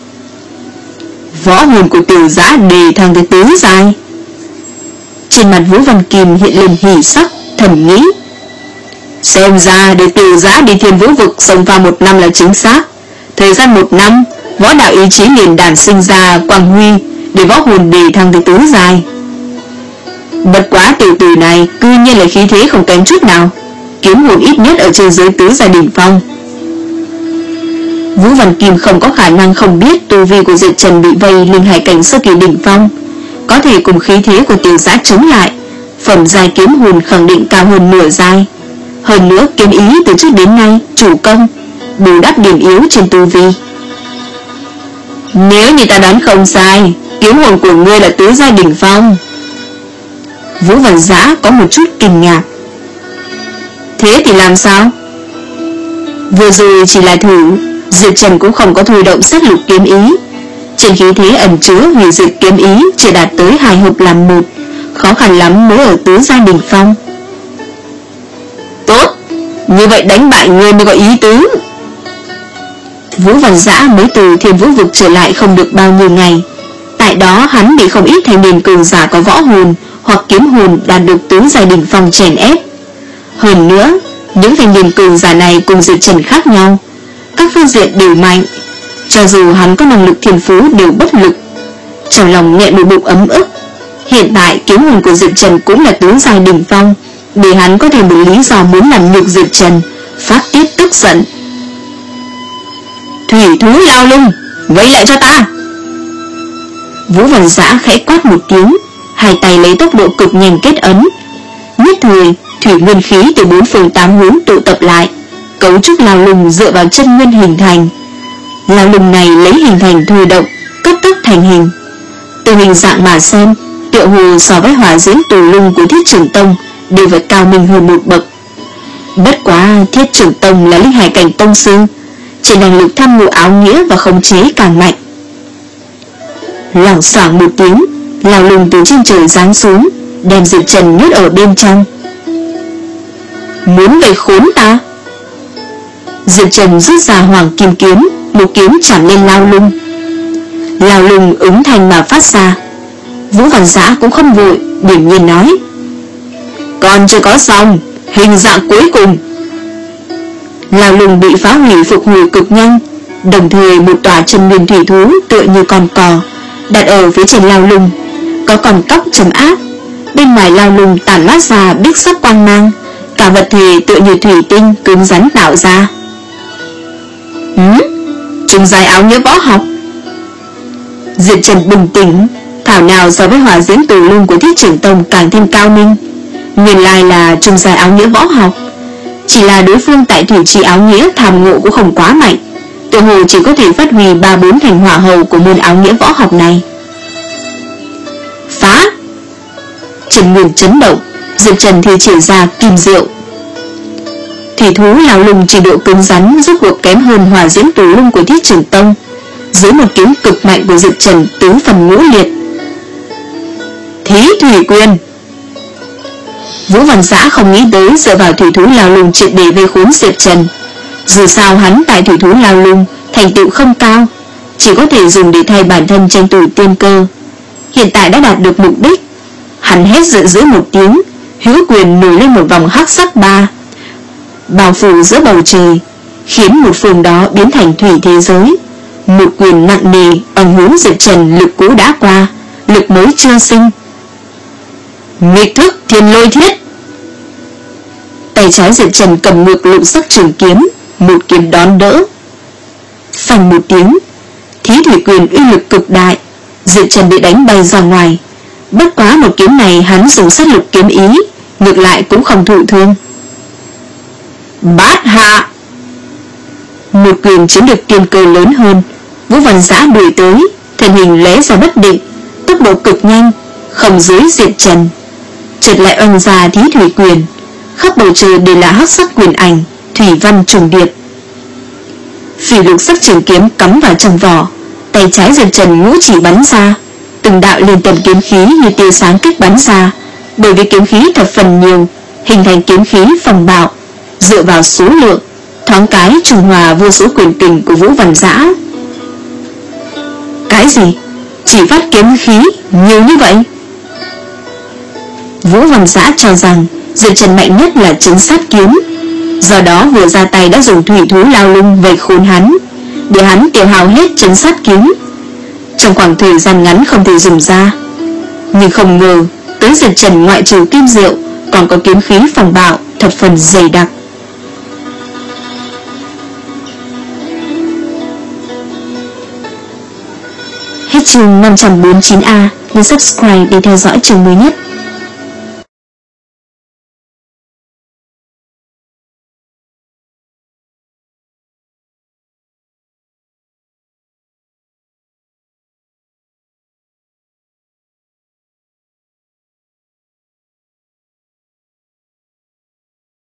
Võ hồn của Tiểu Giã đề thăng tới tứ giai. Trên mặt Vũ Văn Kim hiện lên hỉ sắc, thầm nghĩ, xem ra để Tiểu Giã đi Thiên Vũ vực sống vào một năm là chính xác. Thời gian một năm, võ đạo ý chí liền đản sinh ra quang huy, để võ hồn đề thăng tới tứ giai. Bất quá tiểu tử này cư nhiên là khí thế không kém chút nào, kiếm hồn ít nhất ở trên dưới tứ giai đỉnh phong. Vũ Văn Kim không có khả năng không biết tu vi của Diệp Trần bị vây linh hải cảnh sơ kỳ đỉnh phong, có thể cùng khí thế của Tiểu Giã chống lại. Phẩm giai kiếm hồn khẳng định cao hơn nửa giai. Hơn nữa kiếm ý từ trước đến nay chủ công, bù đắp điểm yếu trên tu vi. Nếu như ta đoán không sai, kiếm hồn của ngươi là tứ giai đỉnh phong. Vũ Văn Giã có một chút kinh ngạc. Thế thì làm sao? Vừa rồi chỉ là thử, Diệp Trần cũng không có thôi động sát lục kiếm ý. Trên khí thế ẩn chứa hủy diệt kiếm ý chỉ đạt tới hai hợp làm một, khó khăn lắm mới ở tứ giai đỉnh phong. Tốt, như vậy đánh bại ngươi mới có ý tứ. Vũ Văn Giã mới từ Thiên Vũ vực trở lại không được bao nhiêu ngày. Tại đó hắn bị không ít thanh niên cường giả có võ hồn hoặc kiếm hồn đạt được tứ giai đỉnh phong chèn ép. Hơn nữa, những thanh niên cường giả này cùng Diệp Trần khác nhau, các phương diện đều mạnh, cho dù hắn có năng lực thiên phú đều bất lực. Trong lòng nghẹn một bụng ấm ức. Hiện tại kiếm hồn của Diệp Trần cũng là tứ giai đỉnh phong, để hắn có thể một lý do muốn làm nhục Diệp Trần, phát tiết tức giận. Thủy thú lao lung, vây lại cho ta. Vũ Văn Giã khẽ quát một tiếng, hai tay lấy tốc độ cực nhanh kết ấn. Nhất thời, thủy nguyên khí từ bốn phương tám hướng tụ tập lại, cấu trúc lao lung dựa vào chân nguyên hình thành. Lao lung này lấy hình thành thôi động, cấp tốc thành hình. Từ hình dạng mà xem, tựa hồ so với hỏa diễm tù lung của Thiết Trường Tông đều phải cao minh hơn một bậc. Bất quá Thiết Trường Tông là linh hải cảnh tông sư, trên năng lực tham ngộ áo nghĩa và khống chế càng mạnh. Loảng xoảng một tiếng, lao lung từ trên trời giáng xuống, đem Diệp Trần nhốt ở bên trong. Muốn vây khốn ta? Diệp Trần rút ra hoàng kim kiếm, một kiếm chạm lên Lao Lung. Lao Lung ứng thanh mà phát ra. Vũ Văn Giã cũng không vội, điềm nhiên nói: còn chưa có xong, hình dạng cuối cùng. Lao Lung bị phá hủy phục hồi cực nhanh, đồng thời một tòa chân nguyên thủy thú tựa như con cò đặt ở phía trên Lao Lung, có con cóc trầm áp. Bên ngoài Lao Lung tản mát ra bích sắc quang mang, cả vật thể tựa như thủy tinh cứng rắn tạo ra. Hứ, trùng dài áo nghĩa võ học. Diệp Trần bình tĩnh, thảo nào so với hỏa diễm tù lung của Thiết Trưởng Tông càng thêm cao minh. Nguyên lai là trùng dài áo nghĩa võ học, chỉ là đối phương tại thủy trì áo nghĩa tham ngộ cũng không quá mạnh, tự hồ chỉ có thể phát huy ba bốn thành hỏa hầu của môn áo nghĩa võ học này. Phá! Trần Nguyên chấn động, Diệp Trần thì chỉ ra kim diệu. Thủy thú Lao Lung trình độ cứng rắn rốt cuộc kém hơn hỏa diễm tù lung của Thiết Trưởng Tông. Dưới một kiếm cực mạnh của Diệp Trần tứ phần ngũ liệt. Thí thủy quyền. Vũ Văn Giã không nghĩ tới dựa vào thủy thú Lao Lung triệt để vây khốn Diệp Trần. Dù sao hắn tại thủy thú Lao Lung thành tựu không cao, chỉ có thể dùng để thay bản thân tranh thủ tiên cơ. Hiện tại đã đạt được mục đích. Hắn hét giận dữ một tiếng, hữu quyền nổi lên một vòng hắc sắc ba bao phủ giữa bầu trời, khiến một phương đó biến thành thủy thế giới. Một quyền nặng nề ẩn hướng Diệp Trần lực cũ đã qua, lực mới chưa sinh. Nghịch thức thiên lôi thiết. Tay trái Diệp Trần cầm ngược lục sắc trường kiếm, một kiếm đón đỡ. Phanh một tiếng, thí thủy quyền uy lực cực đại, Diệp Trần bị đánh bay ra ngoài. Bất quá một kiếm này hắn dùng sát lục kiếm ý, ngược lại cũng không thụ thương. Bát hạ. Một quyền chiếm được kiên cơ lớn hơn. Vũ Văn Giã đuổi tới, thân hình lóe ra bất định, tốc độ cực nhanh, không dưới Diệp Trần. Chợt lại oanh ra thí thủy quyền, khắp bầu trời đều là hắc sắc quyền ảnh, thủy văn trùng điệp. Phỉ lục sắc trường kiếm cắm vào trong vỏ, tay trái Diệp Trần ngũ chỉ bắn ra, từng đạo liên tầm kiếm khí như tia sáng kích bắn ra. Bởi vì kiếm khí thập phần nhiều, hình thành kiếm khí phòng bạo, dựa vào số lượng, thoáng cái trùng hòa vô số quyền kình của Vũ Văn Giã. Cái gì? Chỉ phát kiếm khí nhiều như vậy? Vũ Văn Giã cho rằng Diệp Trần mạnh nhất là trấn sát kiếm, do đó vừa ra tay đã dùng thủy thú Lao Lung vây khốn hắn, để hắn tiêu hao hết trấn sát kiếm, trong khoảng thời gian ngắn không thể dùng ra. Nhưng không ngờ tới Diệp Trần ngoại trừ kim diệu còn có kiếm khí phòng bạo thập phần dày đặc. Hết chương năm trăm bốn mươi chín A. Nhấn subscribe để theo dõi chương mới nhất.